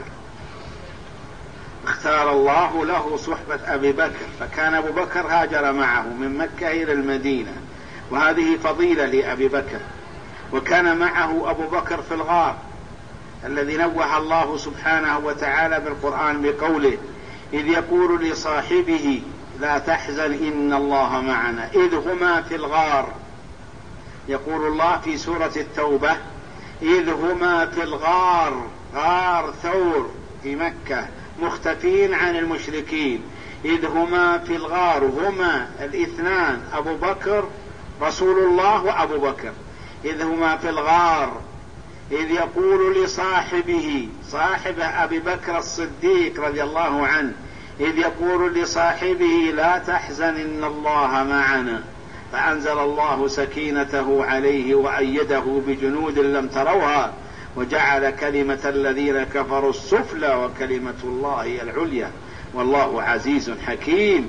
اختار الله له صحبة أبي بكر، فكان أبو بكر هاجر معه من مكة إلى المدينة، وهذه فضيلة لأبي بكر. وكان معه أبو بكر في الغار الذي نوه الله سبحانه وتعالى بالقرآن بقوله: إذ يقول لصاحبه لا تحزن إن الله معنا إذ هما في الغار. يقول الله في سورة التوبة: إذ هما في الغار، غار ثور في مكة، مختفين عن المشركين. إذ هما في الغار، هما الاثنان أبو بكر رسول الله وأبو بكر، إذ هما في الغار إذ يقول لصاحبه، صاحب أبي بكر الصديق رضي الله عنه، إذ يقول لصاحبه لا تحزن إن الله معنا، فأنزل الله سكينته عليه وأيده بجنود لم تروها وجعل كلمة الذين كفروا السفلى وكلمة الله هي العليا والله عزيز حكيم.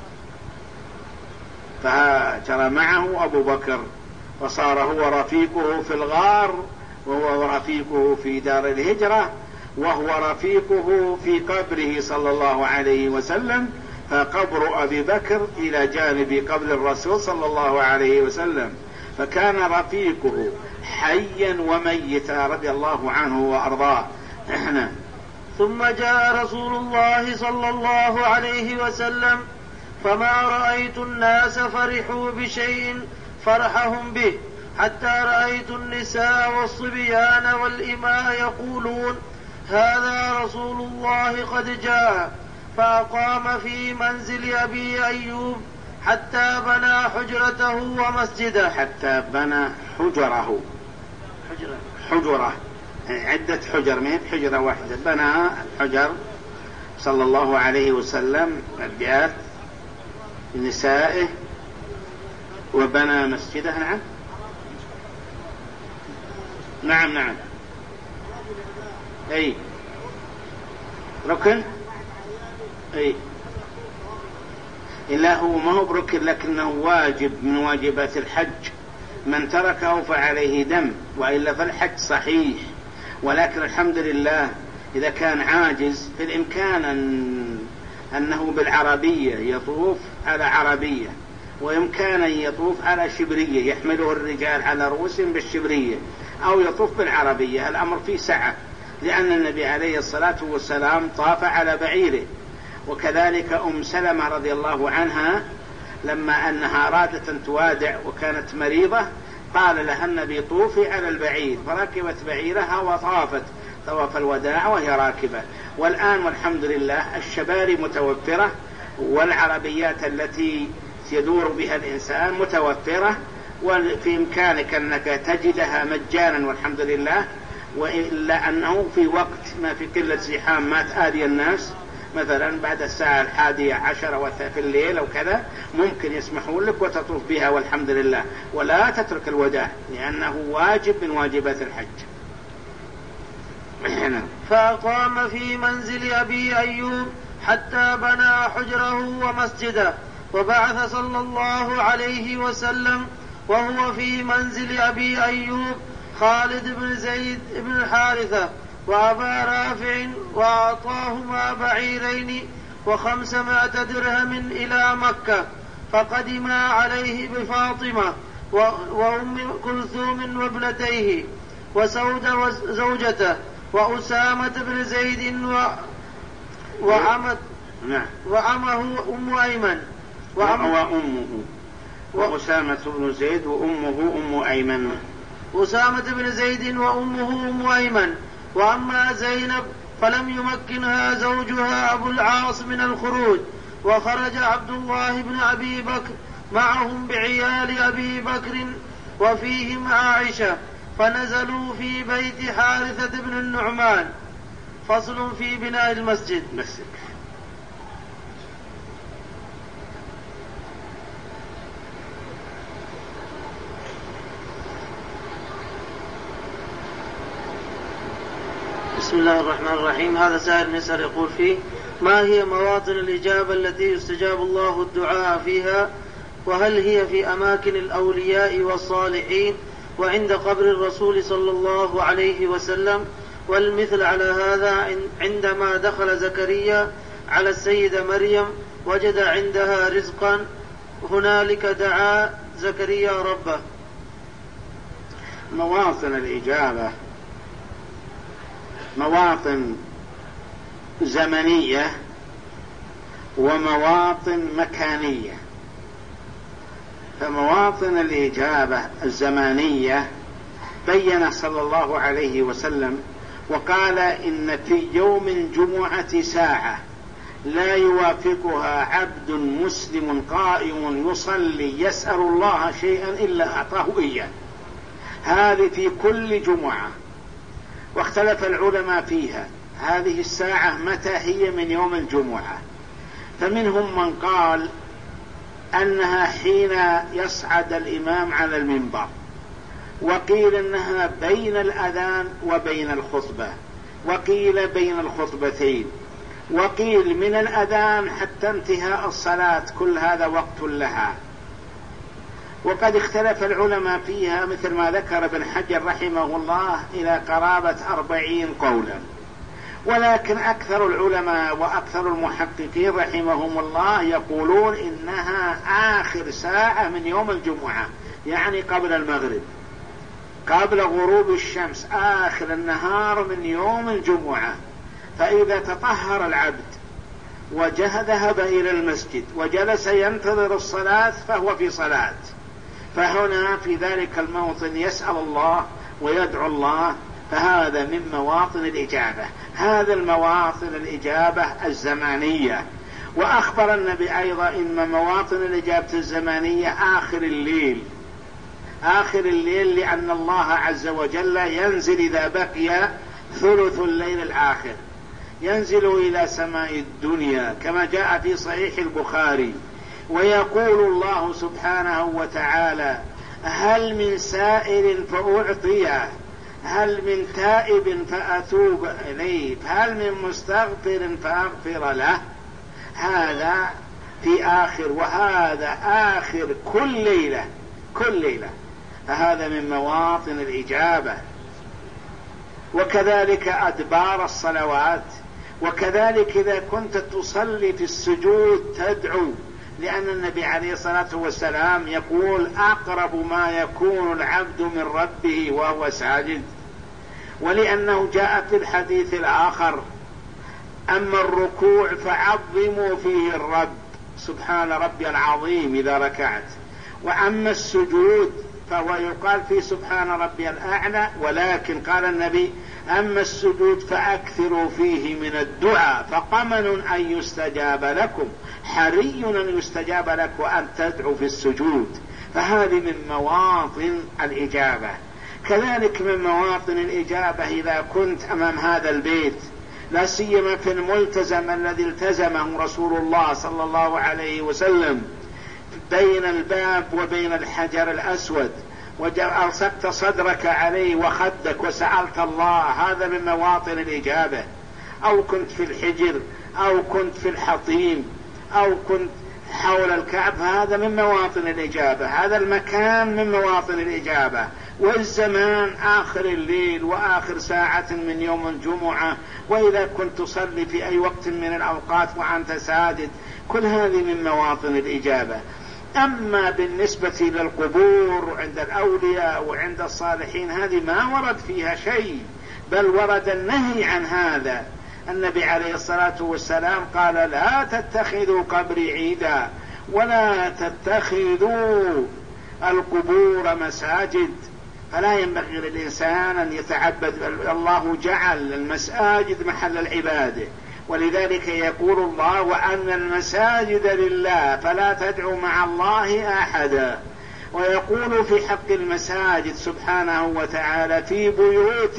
فهاجر معه أبو بكر وصار هو رفيقه في الغار، وهو رفيقه في دار الهجرة، وهو رفيقه في قبره صلى الله عليه وسلم، فقبر أبي بكر إلى جانب قبر الرسول صلى الله عليه وسلم، فكان رفيقه حيا وميتا رضي الله عنه وأرضاه. ثم جاء رسول الله صلى الله عليه وسلم فما رأيت الناس فرحوا بشيء فرحهم به، حتى رأيت النساء والصبيان والإماء يقولون هذا رسول الله قد جاء، فأقام في منزل أبي أيوب حتى بنى حجرته ومسجده. حتى بنى حجره حجرة, حجرة عدة حجر، ما هي حجرة واحدة، بنى الحجر صلى الله عليه وسلم البيات لنسائه وبنى مسجده. نعم نعم نعم أي ركن، أي إلا هو ما هو بركن لكنه واجب من واجبات الحج، من تركه فعليه دم، وإلا فالحج صحيح. ولكن الحمد لله إذا كان عاجز في الإمكان أن أنه بالعربية يطوف على عربية، وإمكان أن يطوف على شبرية يحمله الرجال على رؤوسهم بالشبرية، أو يطوف بالعربية. الأمر فيه سعة، لأن النبي عليه الصلاة والسلام طاف على بعيره. وكذلك أم سلمة رضي الله عنها لما أنها أرادت أن توادع وكانت مريضة قال لها النبي طوفي على البعير، فركبت بعيرها وطافت طواف الوداع وهي راكبة. والآن والحمد لله الشباري متوفرة، والعربيات التي يدور بها الإنسان متوفرة، وفي إمكانك أنك تجدها مجانا والحمد لله. وإلا أنه في وقت ما في قلة زحام ما تآذي الناس، مثلا بعد الساعة الحادية عشر في الليل أو كذا، ممكن يسمحون لك وتطوف بها والحمد لله، ولا تترك الوداع لأنه واجب من واجبات الحج. فأقام في منزل أبي أيوب حتى بنى حجره ومسجده. وبعث صلى الله عليه وسلم وهو في منزل أبي أيوب خالد بن زيد بن الحارثة وأبا رافع، وأعطاهما بعيرين وخمسمائة درهم إلى مكة، فقدما عليه بفاطمة وأم كلثوم وابنتيه وسودة زوجته وأسامة بن زيد وعمت وعمه أم أيمن وأمه وأسامة بن زيد وأمه أم أيمن أسامة بن زيد وأمه أم أيمن. وأما زينب فلم يمكنها زوجها أبو العاص من الخروج، وخرج عبد الله بن أبي بكر معهم بعيال أبي بكر وفيهم عائشة، فنزلوا في بيت حارثة بن النعمان. فصل في بناء المسجد. مسك. بسم الله الرحمن الرحيم. هذا سائل نسأل يقول فيه: ما هي مواطن الإجابة التي يستجاب الله الدعاء فيها؟ وهل هي في أماكن الأولياء والصالحين وعند قبر الرسول صلى الله عليه وسلم؟ والمثل على هذا عندما دخل زكريا على السيدة مريم وجد عندها رزقا، هنالك دعا زكريا ربه. مواطن الإجابة مواطن زمنية ومواطن مكانية. فمواطن الإجابة الزمانية بين صلى الله عليه وسلم وقال: إن في يوم الجمعة ساعة لا يوافقها عبد مسلم قائم يصلي يسأل الله شيئا إلا أعطاه إياه. هذه في كل جمعة، واختلف العلماء فيها هذه الساعة متى هي من يوم الجمعة. فمنهم من قال أنها حين يصعد الإمام على المنبر، وقيل أنها بين الأذان وبين الخطبة، وقيل بين الخطبتين، وقيل من الأذان حتى انتهاء الصلاة، كل هذا وقت لها. وقد اختلف العلماء فيها مثل ما ذكر ابن حجر رحمه الله إلى قرابة أربعين قولا. ولكن أكثر العلماء وأكثر المحققين رحمهم الله يقولون إنها آخر ساعة من يوم الجمعة، يعني قبل المغرب، قبل غروب الشمس، آخر النهار من يوم الجمعة. فإذا تطهر العبد وذهب إلى المسجد وجلس ينتظر الصلاة فهو في صلاة، فهنا في ذلك الموطن يسأل الله ويدعو الله، فهذا من مواطن الإجابة. هذا المواطن الإجابة الزمانية. وأخبر النبي أيضا إن مواطن الإجابة الزمانية آخر الليل، آخر الليل، لأن الله عز وجل ينزل إذا بقي ثلث الليل الآخر، ينزل إلى سماء الدنيا كما جاء في صحيح البخاري، ويقول الله سبحانه وتعالى: هل من سائل فأعطيه، هل من تائب فأتوب إليه، هل من مستغفر فأغفر له. هذا في آخر، وهذا آخر كل ليلة كل ليلة، فهذا من مواطن الإجابة. وكذلك أدبار الصلوات، وكذلك إذا كنت تصلي في السجود تدعو، لأن النبي عليه الصلاة والسلام يقول: أقرب ما يكون العبد من ربه وهو ساجد. ولأنه جاء في الحديث الآخر: أما الركوع فعظموا فيه الرب، سبحان ربي العظيم إذا ركعت. وأما السجود فهو يقال فيه سبحان ربي الأعلى، ولكن قال النبي: أما السجود فأكثروا فيه من الدعاء فقمن أن يستجاب لكم، حري أن يستجاب لك وأن تدعو في السجود. فهذه من مواطن الإجابة. كذلك من مواطن الإجابة إذا كنت أمام هذا البيت، لا سيما في الملتزم الذي التزمه رسول الله صلى الله عليه وسلم بين الباب وبين الحجر الأسود، وألصقت صدرك عليه وخدك وسألت الله، هذا من مواطن الإجابة. أو كنت في الحجر، أو كنت في الحطيم، أو كنت حول الكعبة، هذا من مواطن الإجابة. هذا المكان من مواطن الإجابة. والزمان آخر الليل وآخر ساعة من يوم الجمعة، وإذا كنت تصلي في أي وقت من الأوقات وأنت ساجد، كل هذه من مواطن الإجابة. أما بالنسبة للقبور عند الأولياء وعند الصالحين، هذه ما ورد فيها شيء، بل ورد النهي عن هذا. النبي عليه الصلاة والسلام قال: لا تتخذوا قبري عيدا، ولا تتخذوا القبور مساجد. فلا ينبغي للإنسان أن يتعبد. الله جعل المساجد محل العبادة، ولذلك يقول الله: وأن المساجد لله فلا تدعوا مع الله أحدا. ويقول في حق المساجد سبحانه وتعالى: في بيوت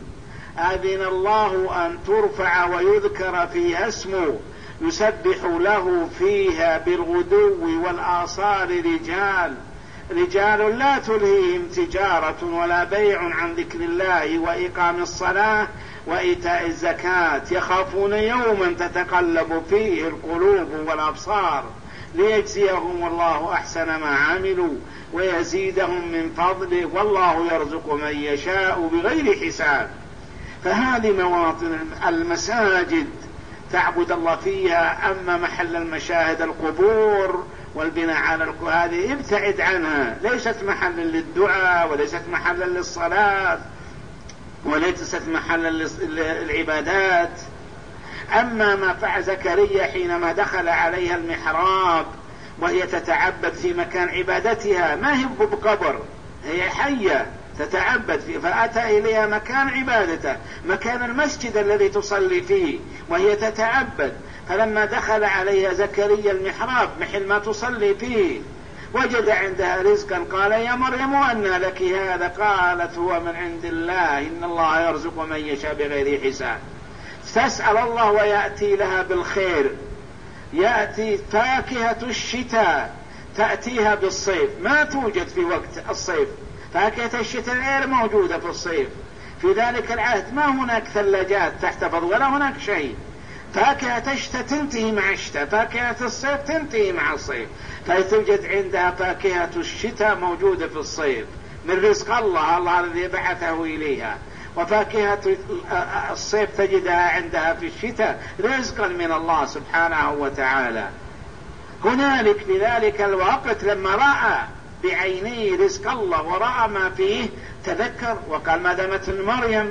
أذن الله أن ترفع ويذكر فيها اسمه يسبح له فيها بالغدو والآصال رجال رجال لا تلهيهم تجارة ولا بيع عن ذكر الله وإقام الصلاة وإيتاء الزكاة يخافون يوما تتقلب فيه القلوب والأبصار ليجزيهم الله أحسن ما عملوا ويزيدهم من فضله والله يرزق من يشاء بغير حساب. فهذه مواطن المساجد تعبد الله فيها. أما محل المشاهد القبور والبناء على القبور هذه ابتعد عنها، ليست محلا للدعاء وليست محلا للصلاة وليست محلا للعبادات. أما ما فعل زكريا حينما دخل عليها المحراب وهي تتعبد في مكان عبادتها، ما هي بقبر، هي حية تتعبد فيه، فأتى إليها مكان عبادته، مكان المسجد الذي تصلي فيه وهي تتعبد. فلما دخل عليها زكريا المحراب محل ما تصلي فيه وجد عندها رزقا، قال: يا مريم أنى لك هذا؟ قالت: هو من عند الله، إن الله يرزق من يشاء بغير حساب. تسأل الله ويأتي لها بالخير. يأتي فاكهة الشتاء تأتيها بالصيف، ما توجد في وقت الصيف. فاكهة الشتاء غير موجودة في الصيف. في ذلك العهد ما هناك ثلاجات تحتفظ ولا هناك شيء. فاكهة الشتاء تنتهي مع الشتاء، فاكهة الصيف تنتهي مع الصيف. فتوجد عندها فاكهة الشتاء موجودة في الصيف من رزق الله، الله الذي بعثه إليها. وفاكهة الصيف تجدها عندها في الشتاء رزقا من الله سبحانه وتعالى. هنالك في ذلك الوقت لما رأى بعينيه رزق الله ورأى ما فيه تذكر وقال: ما دامت مريم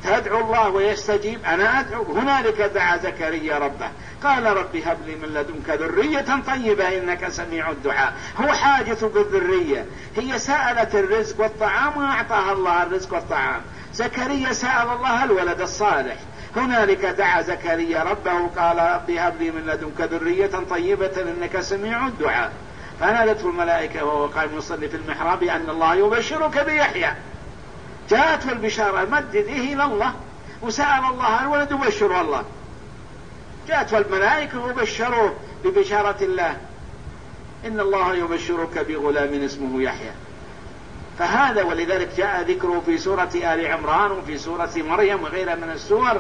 تدعو الله ويستجيب؟ أنا أدعو. هنالك دعا زكريا ربه قال رب هب لي من لدنك ذرية طيبة إنك سميع الدعاء. هو حاجته بالذرية، هي سألت الرزق والطعام وأعطاها الله الرزق والطعام. زكريا سأل الله الولد الصالح. هنالك دعا زكريا ربه قال رب هب لي من لدنك ذرية طيبة إنك سميع الدعاء. فنادته الملائكة وهو قائم يصلي في المحراب أن الله يبشرك بيحيى. جاءته البشارة مدد إلى الله وسأل الله الولد وبشره الله. جاءته الملائكة وبشروه ببشارة الله إن الله يبشرك بغلام اسمه يحيى. فهذا ولذلك جاء ذكره في سورة آل عمران وفي سورة مريم وغيرها من السور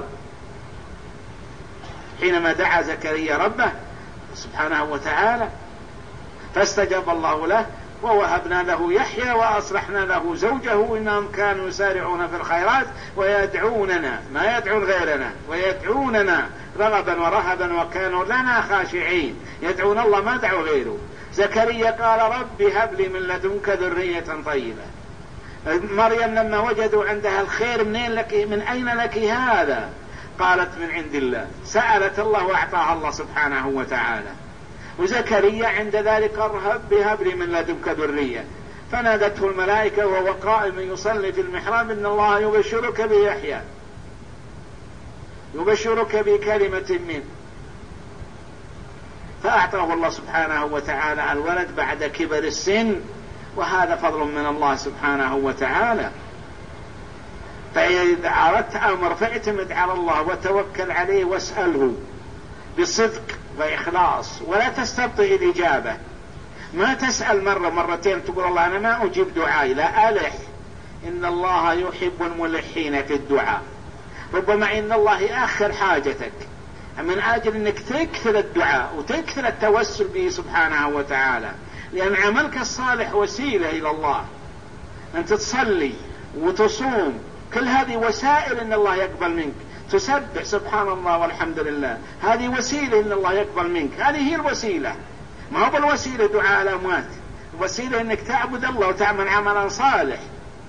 حينما دعا زكريا ربه سبحانه وتعالى فاستجاب الله له ووهبنا له يحيى وأصلحنا له زوجه إنهم كانوا يسارعون في الخيرات ويدعوننا، ما يدعون غيرنا، ويدعوننا رغبا ورهبا وكانوا لنا خاشعين. يدعون الله ما دعوا غيره. زكريا قال رب هب لي من لدنك ذرية طيبة. مريم لما وجدوا عندها الخير منين لك، من أين لك هذا؟ قالت من عند الله. سألت الله وأعطاها الله سبحانه وتعالى. وزكريا عند ذلك قال رب هب لي من لدنك ذرية. فنادته الملائكة وهو قائم يصلي في المحراب إن الله يبشرك بيحيى، يبشرك بكلمة منه. فأعطاه الله سبحانه وتعالى الولد بعد كبر السن، وهذا فضل من الله سبحانه وتعالى. فإذا أردت أمر فاعتمد على الله وتوكل عليه واسأله بصدق وإخلاص ولا تستبطئ الإجابة. ما تسأل مرة مرتين تقول الله أنا ما أجيب دعائي، لا ألح. إن الله يحب الملحين في الدعاء. ربما إن الله يأخر حاجتك من أجل أنك تكثر الدعاء وتكثر التوسل به سبحانه وتعالى، لأن عملك الصالح وسيلة إلى الله. أنت تصلي وتصوم، كل هذه وسائل أن الله يقبل منك. تسبح سبحان الله والحمد لله، هذه وسيلة أن الله يقبل منك. هذه هي الوسيلة، ما هو بالوسيلة دعاء الأموات. الوسيلة أنك تعبد الله وتعمل عملا صالح.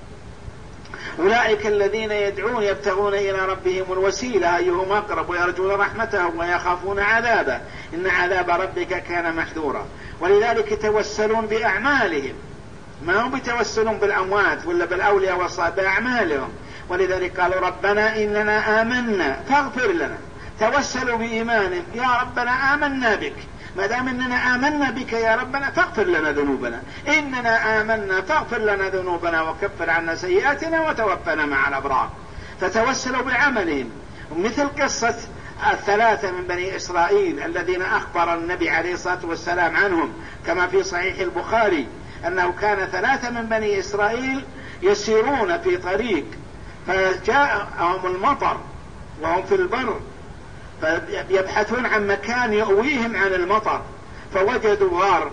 أولئك الذين يدعون يبتغون إلى ربهم الوسيلة أيهم أقرب ويرجون رحمته ويخافون عذابه إن عذاب ربك كان محذورا. ولذلك يتوسلون بأعمالهم، ما هم بيتوسلون بالأموات ولا بالأولياء والصالحين، بأعمالهم. ولذلك قالوا ربنا إننا آمنا فاغفر لنا. توسلوا بإيمانهم، يا ربنا آمنا بك، ما دام إننا آمنا بك يا ربنا فاغفر لنا ذنوبنا. إننا آمنا فاغفر لنا ذنوبنا وكفر عنا سيئاتنا وتوفنا مع الأبرار. فتوسلوا بعملهم. مثل قصة الثلاثة من بني إسرائيل الذين أخبر النبي عليه الصلاة والسلام عنهم كما في صحيح البخاري أنه كان ثلاثة من بني إسرائيل يسيرون في طريق فجاءهم المطر وهم في البر، فيبحثون عن مكان يؤويهم عن المطر، فوجدوا غار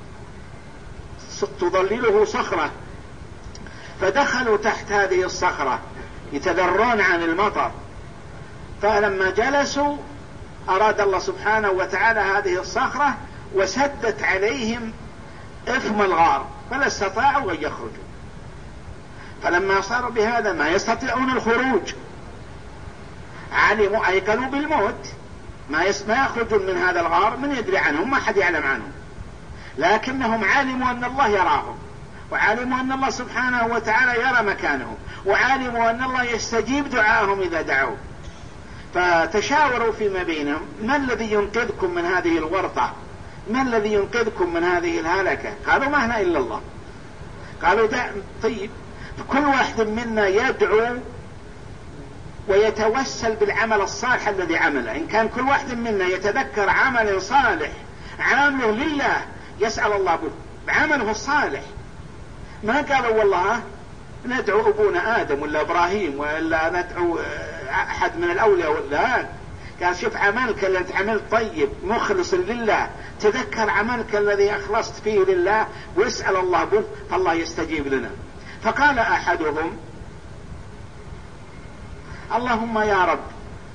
تظلله صخرة، فدخلوا تحت هذه الصخرة يتذرون عن المطر. فلما جلسوا أراد الله سبحانه وتعالى هذه الصخرة وسدت عليهم إثم الغار فلا استطاعوا أن يخرجوا. فلما صاروا بهذا ما يستطيعون الخروج، علموا أيقنوا بالموت، ما يخرجون من هذا الغار، من يدري عنهم؟ ما حد يعلم عنهم. لكنهم علموا أن الله يراهم، وعلموا أن الله سبحانه وتعالى يرى مكانهم، وعلموا أن الله يستجيب دعاهم إذا دعوا. فتشاوروا فيما بينهم ما الذي ينقذكم من هذه الورطة، ما الذي ينقذكم من هذه الهلكة؟ قالوا ما هنا إلا الله. قالوا دع طيب كل واحد منا يدعو ويتوسل بالعمل الصالح الذي عمله. إن كان كل واحد منا يتذكر عمل صالح عامله لله يسأل الله به بعمله الصالح. ما قالوا والله ندعو أبونا آدم ولا إبراهيم ولا ندعو أحد من الأولياء، لا. قال شوف عملك اللي أنت عملت طيب مخلص لله، تذكر عملك الذي أخلصت فيه لله واسأل الله به فالله يستجيب لنا. فقال أحدهم اللهم يا رب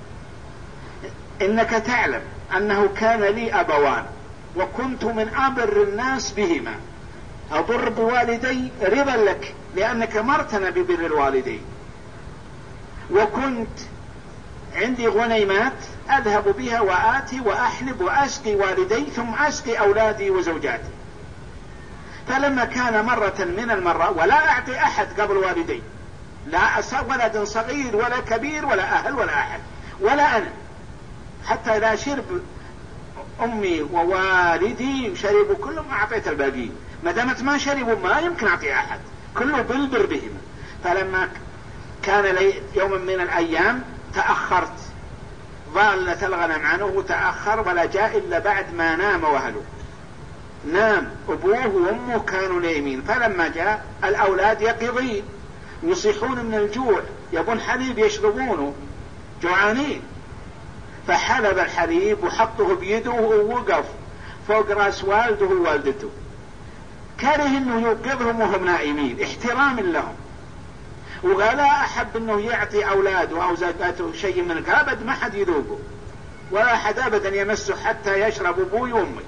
إنك تعلم أنه كان لي أبوان وكنت من أبر الناس بهما، أبر بوالدي رضا لك لأنك أمرتنا ببر الوالدين، وكنت عندي غنيمات أذهب بها وآتي وأحلب وأسقي والدي ثم أسقي أولادي وزوجاتي. فلما كان مرة من المرات ولا أعطي أحد قبل والدي، لا ولد صغير ولا كبير ولا أهل ولا أحد ولا أنا، حتى إذا شرب أمي ووالدي شربوا كلهم أعطيت الباقي، ما دامت ما شربوا ما يمكن أعطي أحد، كله بالبر بهم. فلما كان لي يوم من الأيام تأخرت، ضالة الغنم عنه وتأخر ولا جاء إلا بعد ما نام وأهله، نام أبوه وأمه كانوا نايمين. فلما جاء الأولاد يقظين يصيحون من الجوع، يبون حليب يشربونه، جوعانين. فحلب الحليب وحطه بيده ووقف فوق راس والده ووالدته، كره انه يوقظهم وهم نائمين احتراما لهم، ولا احب انه يعطي اولاده او زوجاته شيء من الكبد، ما حد يذوقه ولا احد ابدا يمسه حتى يشرب ابوي وامي.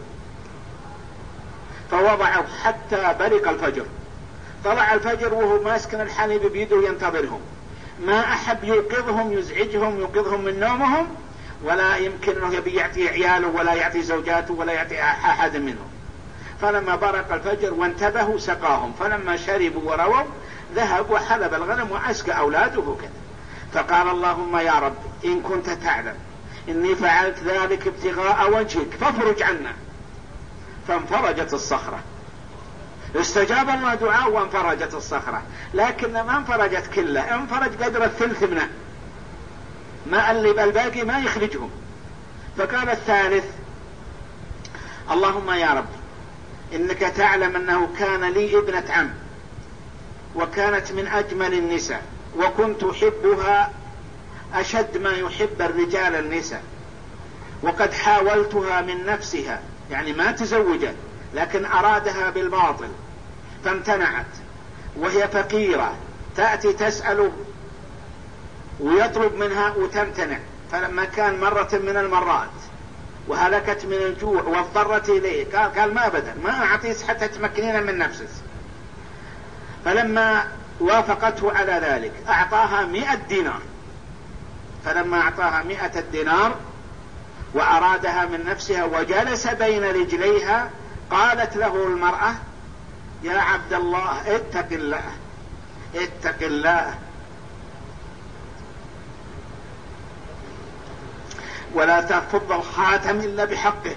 فوضعه حتى برق الفجر، طلع الفجر وهو ماسك الحليب بيده ينتظرهم، ما احب يوقظهم يزعجهم يوقظهم من نومهم، ولا يمكن انه يبي يعطي عياله ولا يعطي زوجاته ولا يعطي احد منهم. فلما برق الفجر وانتبهوا سقاهم، فلما شربوا ورووا ذهب وحلب الغنم وأسقى أولاده كذا. فقال اللهم يا رب إن كنت تعلم إني فعلت ذلك ابتغاء وجهك فافرج عنا. فانفرجت الصخرة، استجاب الله دعاء وانفرجت الصخرة، لكن ما انفرجت كلها، انفرج قدر الثلث منه، ما اللي الباقي ما يخرجهم. فقال الثالث اللهم يا رب إنك تعلم أنه كان لي ابنة عم وكانت من أجمل النساء وكنت أحبها أشد ما يحب الرجال النساء، وقد حاولتها من نفسها، يعني ما تزوجت لكن أرادها بالباطل فامتنعت، وهي فقيرة تأتي تسأله ويطلب منها وتمتنع. فلما كان مرة من المرات وهلكت من الجوع واضطرت إليه قال, قال ما أبدا ما أعطيك حتى تمكنين من نفسك. فلما وافقته على ذلك أعطاها مئة دينار. فلما أعطاها مئة الدينار وأرادها من نفسها وجلس بين رجليها قالت له المرأة يا عبد الله اتق الله اتق الله ولا تفض الخاتم إلا بحقه.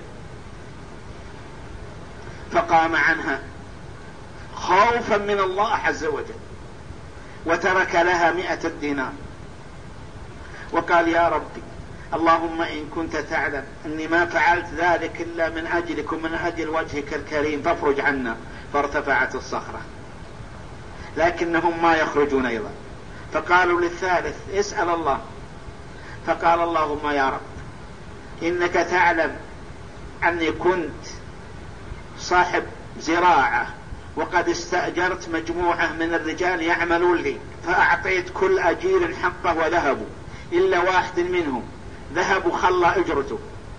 فقام عنها خوفا من الله عز وجل وترك لها مئة الدينار وقال يا ربي اللهم إن كنت تعلم أني ما فعلت ذلك إلا من أجلك ومن أجل وجهك الكريم فافرج عنا. فارتفعت الصخرة لكنهم ما يخرجون أيضا. فقالوا للثالث اسأل الله. فقال اللهم يا رب إنك تعلم أني كنت صاحب زراعة وقد استأجرت مجموعة من الرجال يعملون لي، فأعطيت كل أجير حقه وذهبوا إلا واحد منهم ذهب وخلى أجرته،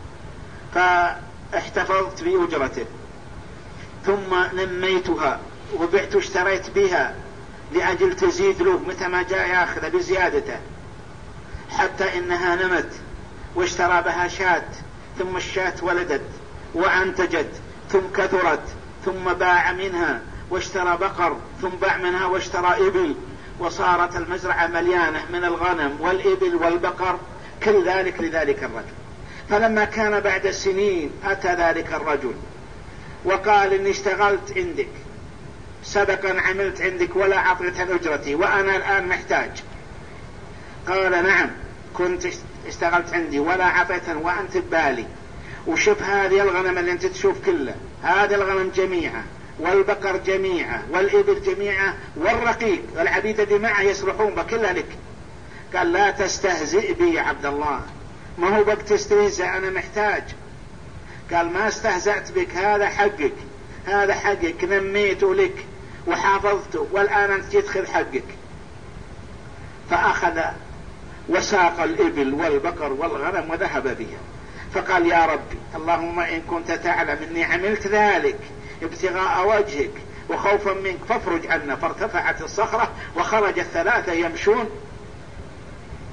فاحتفظت بأجرته ثم نميتها وبعت واشتريت بها لأجل تزيد له متى ما جاء يأخذ بزيادته، حتى إنها نمت واشترى بها شاة، ثم الشاة ولدت وأنتجت ثم كثرت، ثم باع منها واشترى بقر، ثم باع منها واشترى إبل، وصارت المزرعة مليانة من الغنم والإبل والبقر، كل ذلك لذلك الرجل. فلما كان بعد سنين أتى ذلك الرجل وقال إني اشتغلت عندك سبقا، عملت عندك ولا أعطيت أجرتي وأنا الآن محتاج. قال نعم كنت اشتغلت عندي ولا أعطيتها وأنت ببالي، وشوف هذه الغنم اللي انت تشوف كلها، هذه الغنم جميعها والبقر جميعها والإبل جميعها والرقيق والعبيد اللي معه يسرحون بكلها لك. قال لا تستهزئ بي يا عبد الله، ما هو بك تستهزئ، أنا محتاج. قال ما استهزأت بك، هذا حقك هذا حقك، نميته لك وحافظته والآن أنت جيت خذ حقك. فأخذ وساق الإبل والبقر والغنم وذهب بها. فقال يا ربي اللهم إن كنت تعلم إني عملت ذلك ابتغاء وجهك وخوفا منك فافرج عنا. فارتفعت الصخرة وخرج الثلاثة يمشون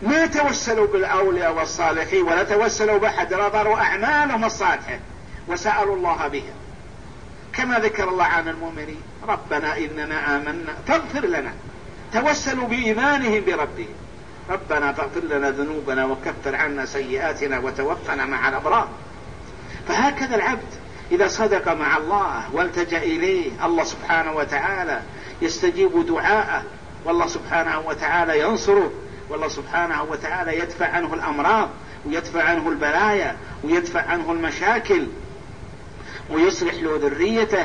ما توسلوا بالأولياء والصالحين ولا توسلوا بأحد، نظروا أعمالهم الصالحة وسألوا الله بها، كما ذكر الله عن المؤمنين ربنا إننا آمنا فاغفر لنا، توسلوا بإيمانهم بربهم، ربنا فاغفر لنا ذنوبنا وكفر عنا سيئاتنا وتوفنا مع الأبرار. فهكذا العبد إذا صدق مع الله والتجأ إليه الله سبحانه وتعالى يستجيب دعاءه، والله سبحانه وتعالى ينصره، والله سبحانه وتعالى يدفع عنه الأمراض ويدفع عنه البلايا ويدفع عنه المشاكل ويصلح له ذريته.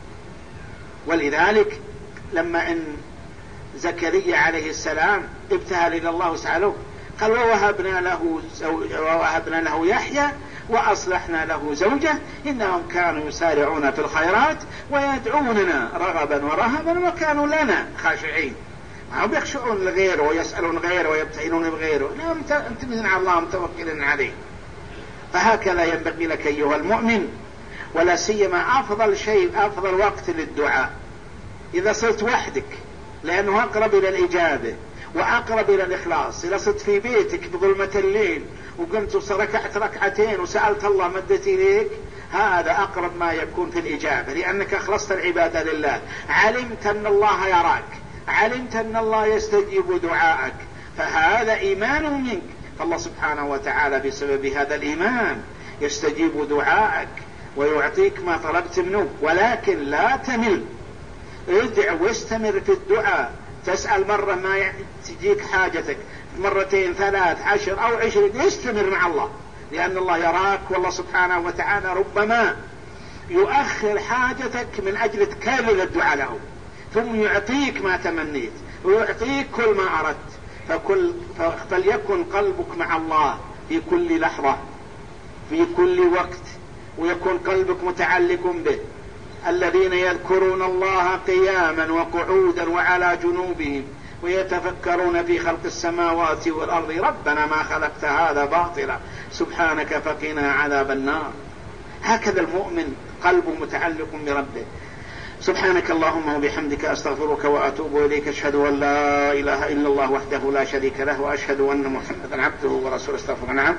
ولذلك لما إن زكريا عليه السلام ابتهل إلى الله وسأله قال ووهبنا له, ووهبنا له يحيى وأصلحنا له زوجه إنهم كانوا يسارعون في الخيرات ويدعوننا رغبا ورهبا وكانوا لنا خاشعين. هم يخشعون لغيره ويسألون غيره ويبتهلون بغيره، لا انتمزن على الله متوكلين عليه. فهكذا ينبغي لك أيها المؤمن، ولا سيما أفضل شيء أفضل وقت للدعاء إذا صرت وحدك، لأنه أقرب إلى الإجابة وأقرب إلى الإخلاص. إذا صرت في بيتك بظلمة الليل وقمت ركعت ركعتين وسألت الله مدت إليك، هذا أقرب ما يكون في الإجابة، لأنك أخلصت العبادة لله، علمت أن الله يراك، علمت أن الله يستجيب دعائك، فهذا إيمان منك، فالله سبحانه وتعالى بسبب هذا الإيمان يستجيب دعائك ويعطيك ما طلبت منه. ولكن لا تمل، ادع واستمر في الدعاء، تسأل مرة ما تجيك حاجتك، مرتين ثلاث عشر أو عشرين، استمر مع الله، لأن الله يراك، والله سبحانه وتعالى ربما يؤخر حاجتك من أجل تكرر الدعاء له، ثم يعطيك ما تمنيت ويعطيك كل ما أردت. فكل فليكن قلبك مع الله في كل لحظة في كل وقت، ويكون قلبك متعلق به. الذين يذكرون الله قياما وقعودا وعلى جنوبهم ويتفكرون في خلق السماوات والأرض ربنا ما خلقت هذا باطلا سبحانك فقنا عذاب النار. هكذا المؤمن قلبه متعلق بربه. سبحانك اللهم وبحمدك أستغفرك وأتوب إليك، أشهد أن لا إله إلا الله وحده لا شريك له وأشهد أن محمدا عبده ورسوله. استغفر. نعم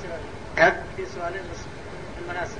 في سؤالين المناسك.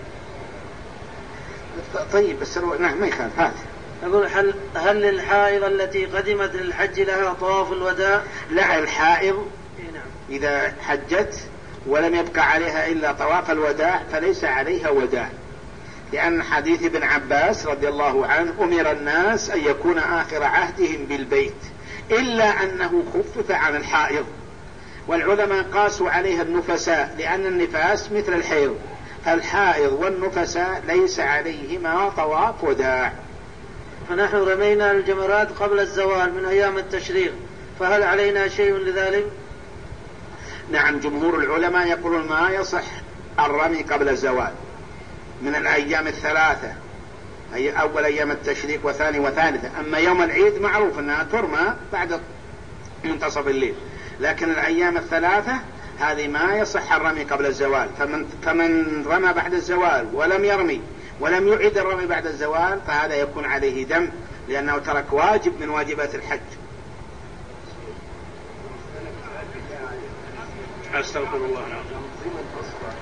طيب بس نعم ما يخالف. هذا أقول هل, هل للحائض التي قدمت للحج لها طواف الوداع؟ لا، الحائض إذا حجت ولم يبقى عليها إلا طواف الوداع فليس عليها وداع، لأن حديث ابن عباس رضي الله عنه أمر الناس أن يكون آخر عهدهم بالبيت، إلا أنه خفف عن الحائض، والعلماء قاسوا عليها النفساء لأن النفاس مثل الحيض، فالحائض والنفساء ليس عليهما طواف وداع. فنحن رمينا الجمرات قبل الزوال من أيام التشريق، فهل علينا شيء لذلك؟ نعم، جمهور العلماء يقولون ما يصح الرمي قبل الزوال من الأيام الثلاثة، أي أول أيام التشريق وثاني وثالثة. أما يوم العيد معروف أنها ترمى بعد منتصف الليل، لكن الأيام الثلاثة هذه ما يصح الرمي قبل الزوال. فمن, فمن رمى بعد الزوال ولم يرمي ولم يعيد الرمي بعد الزوال فهذا يكون عليه دم، لأنه ترك واجب من واجبات الحج. أستغفر الله.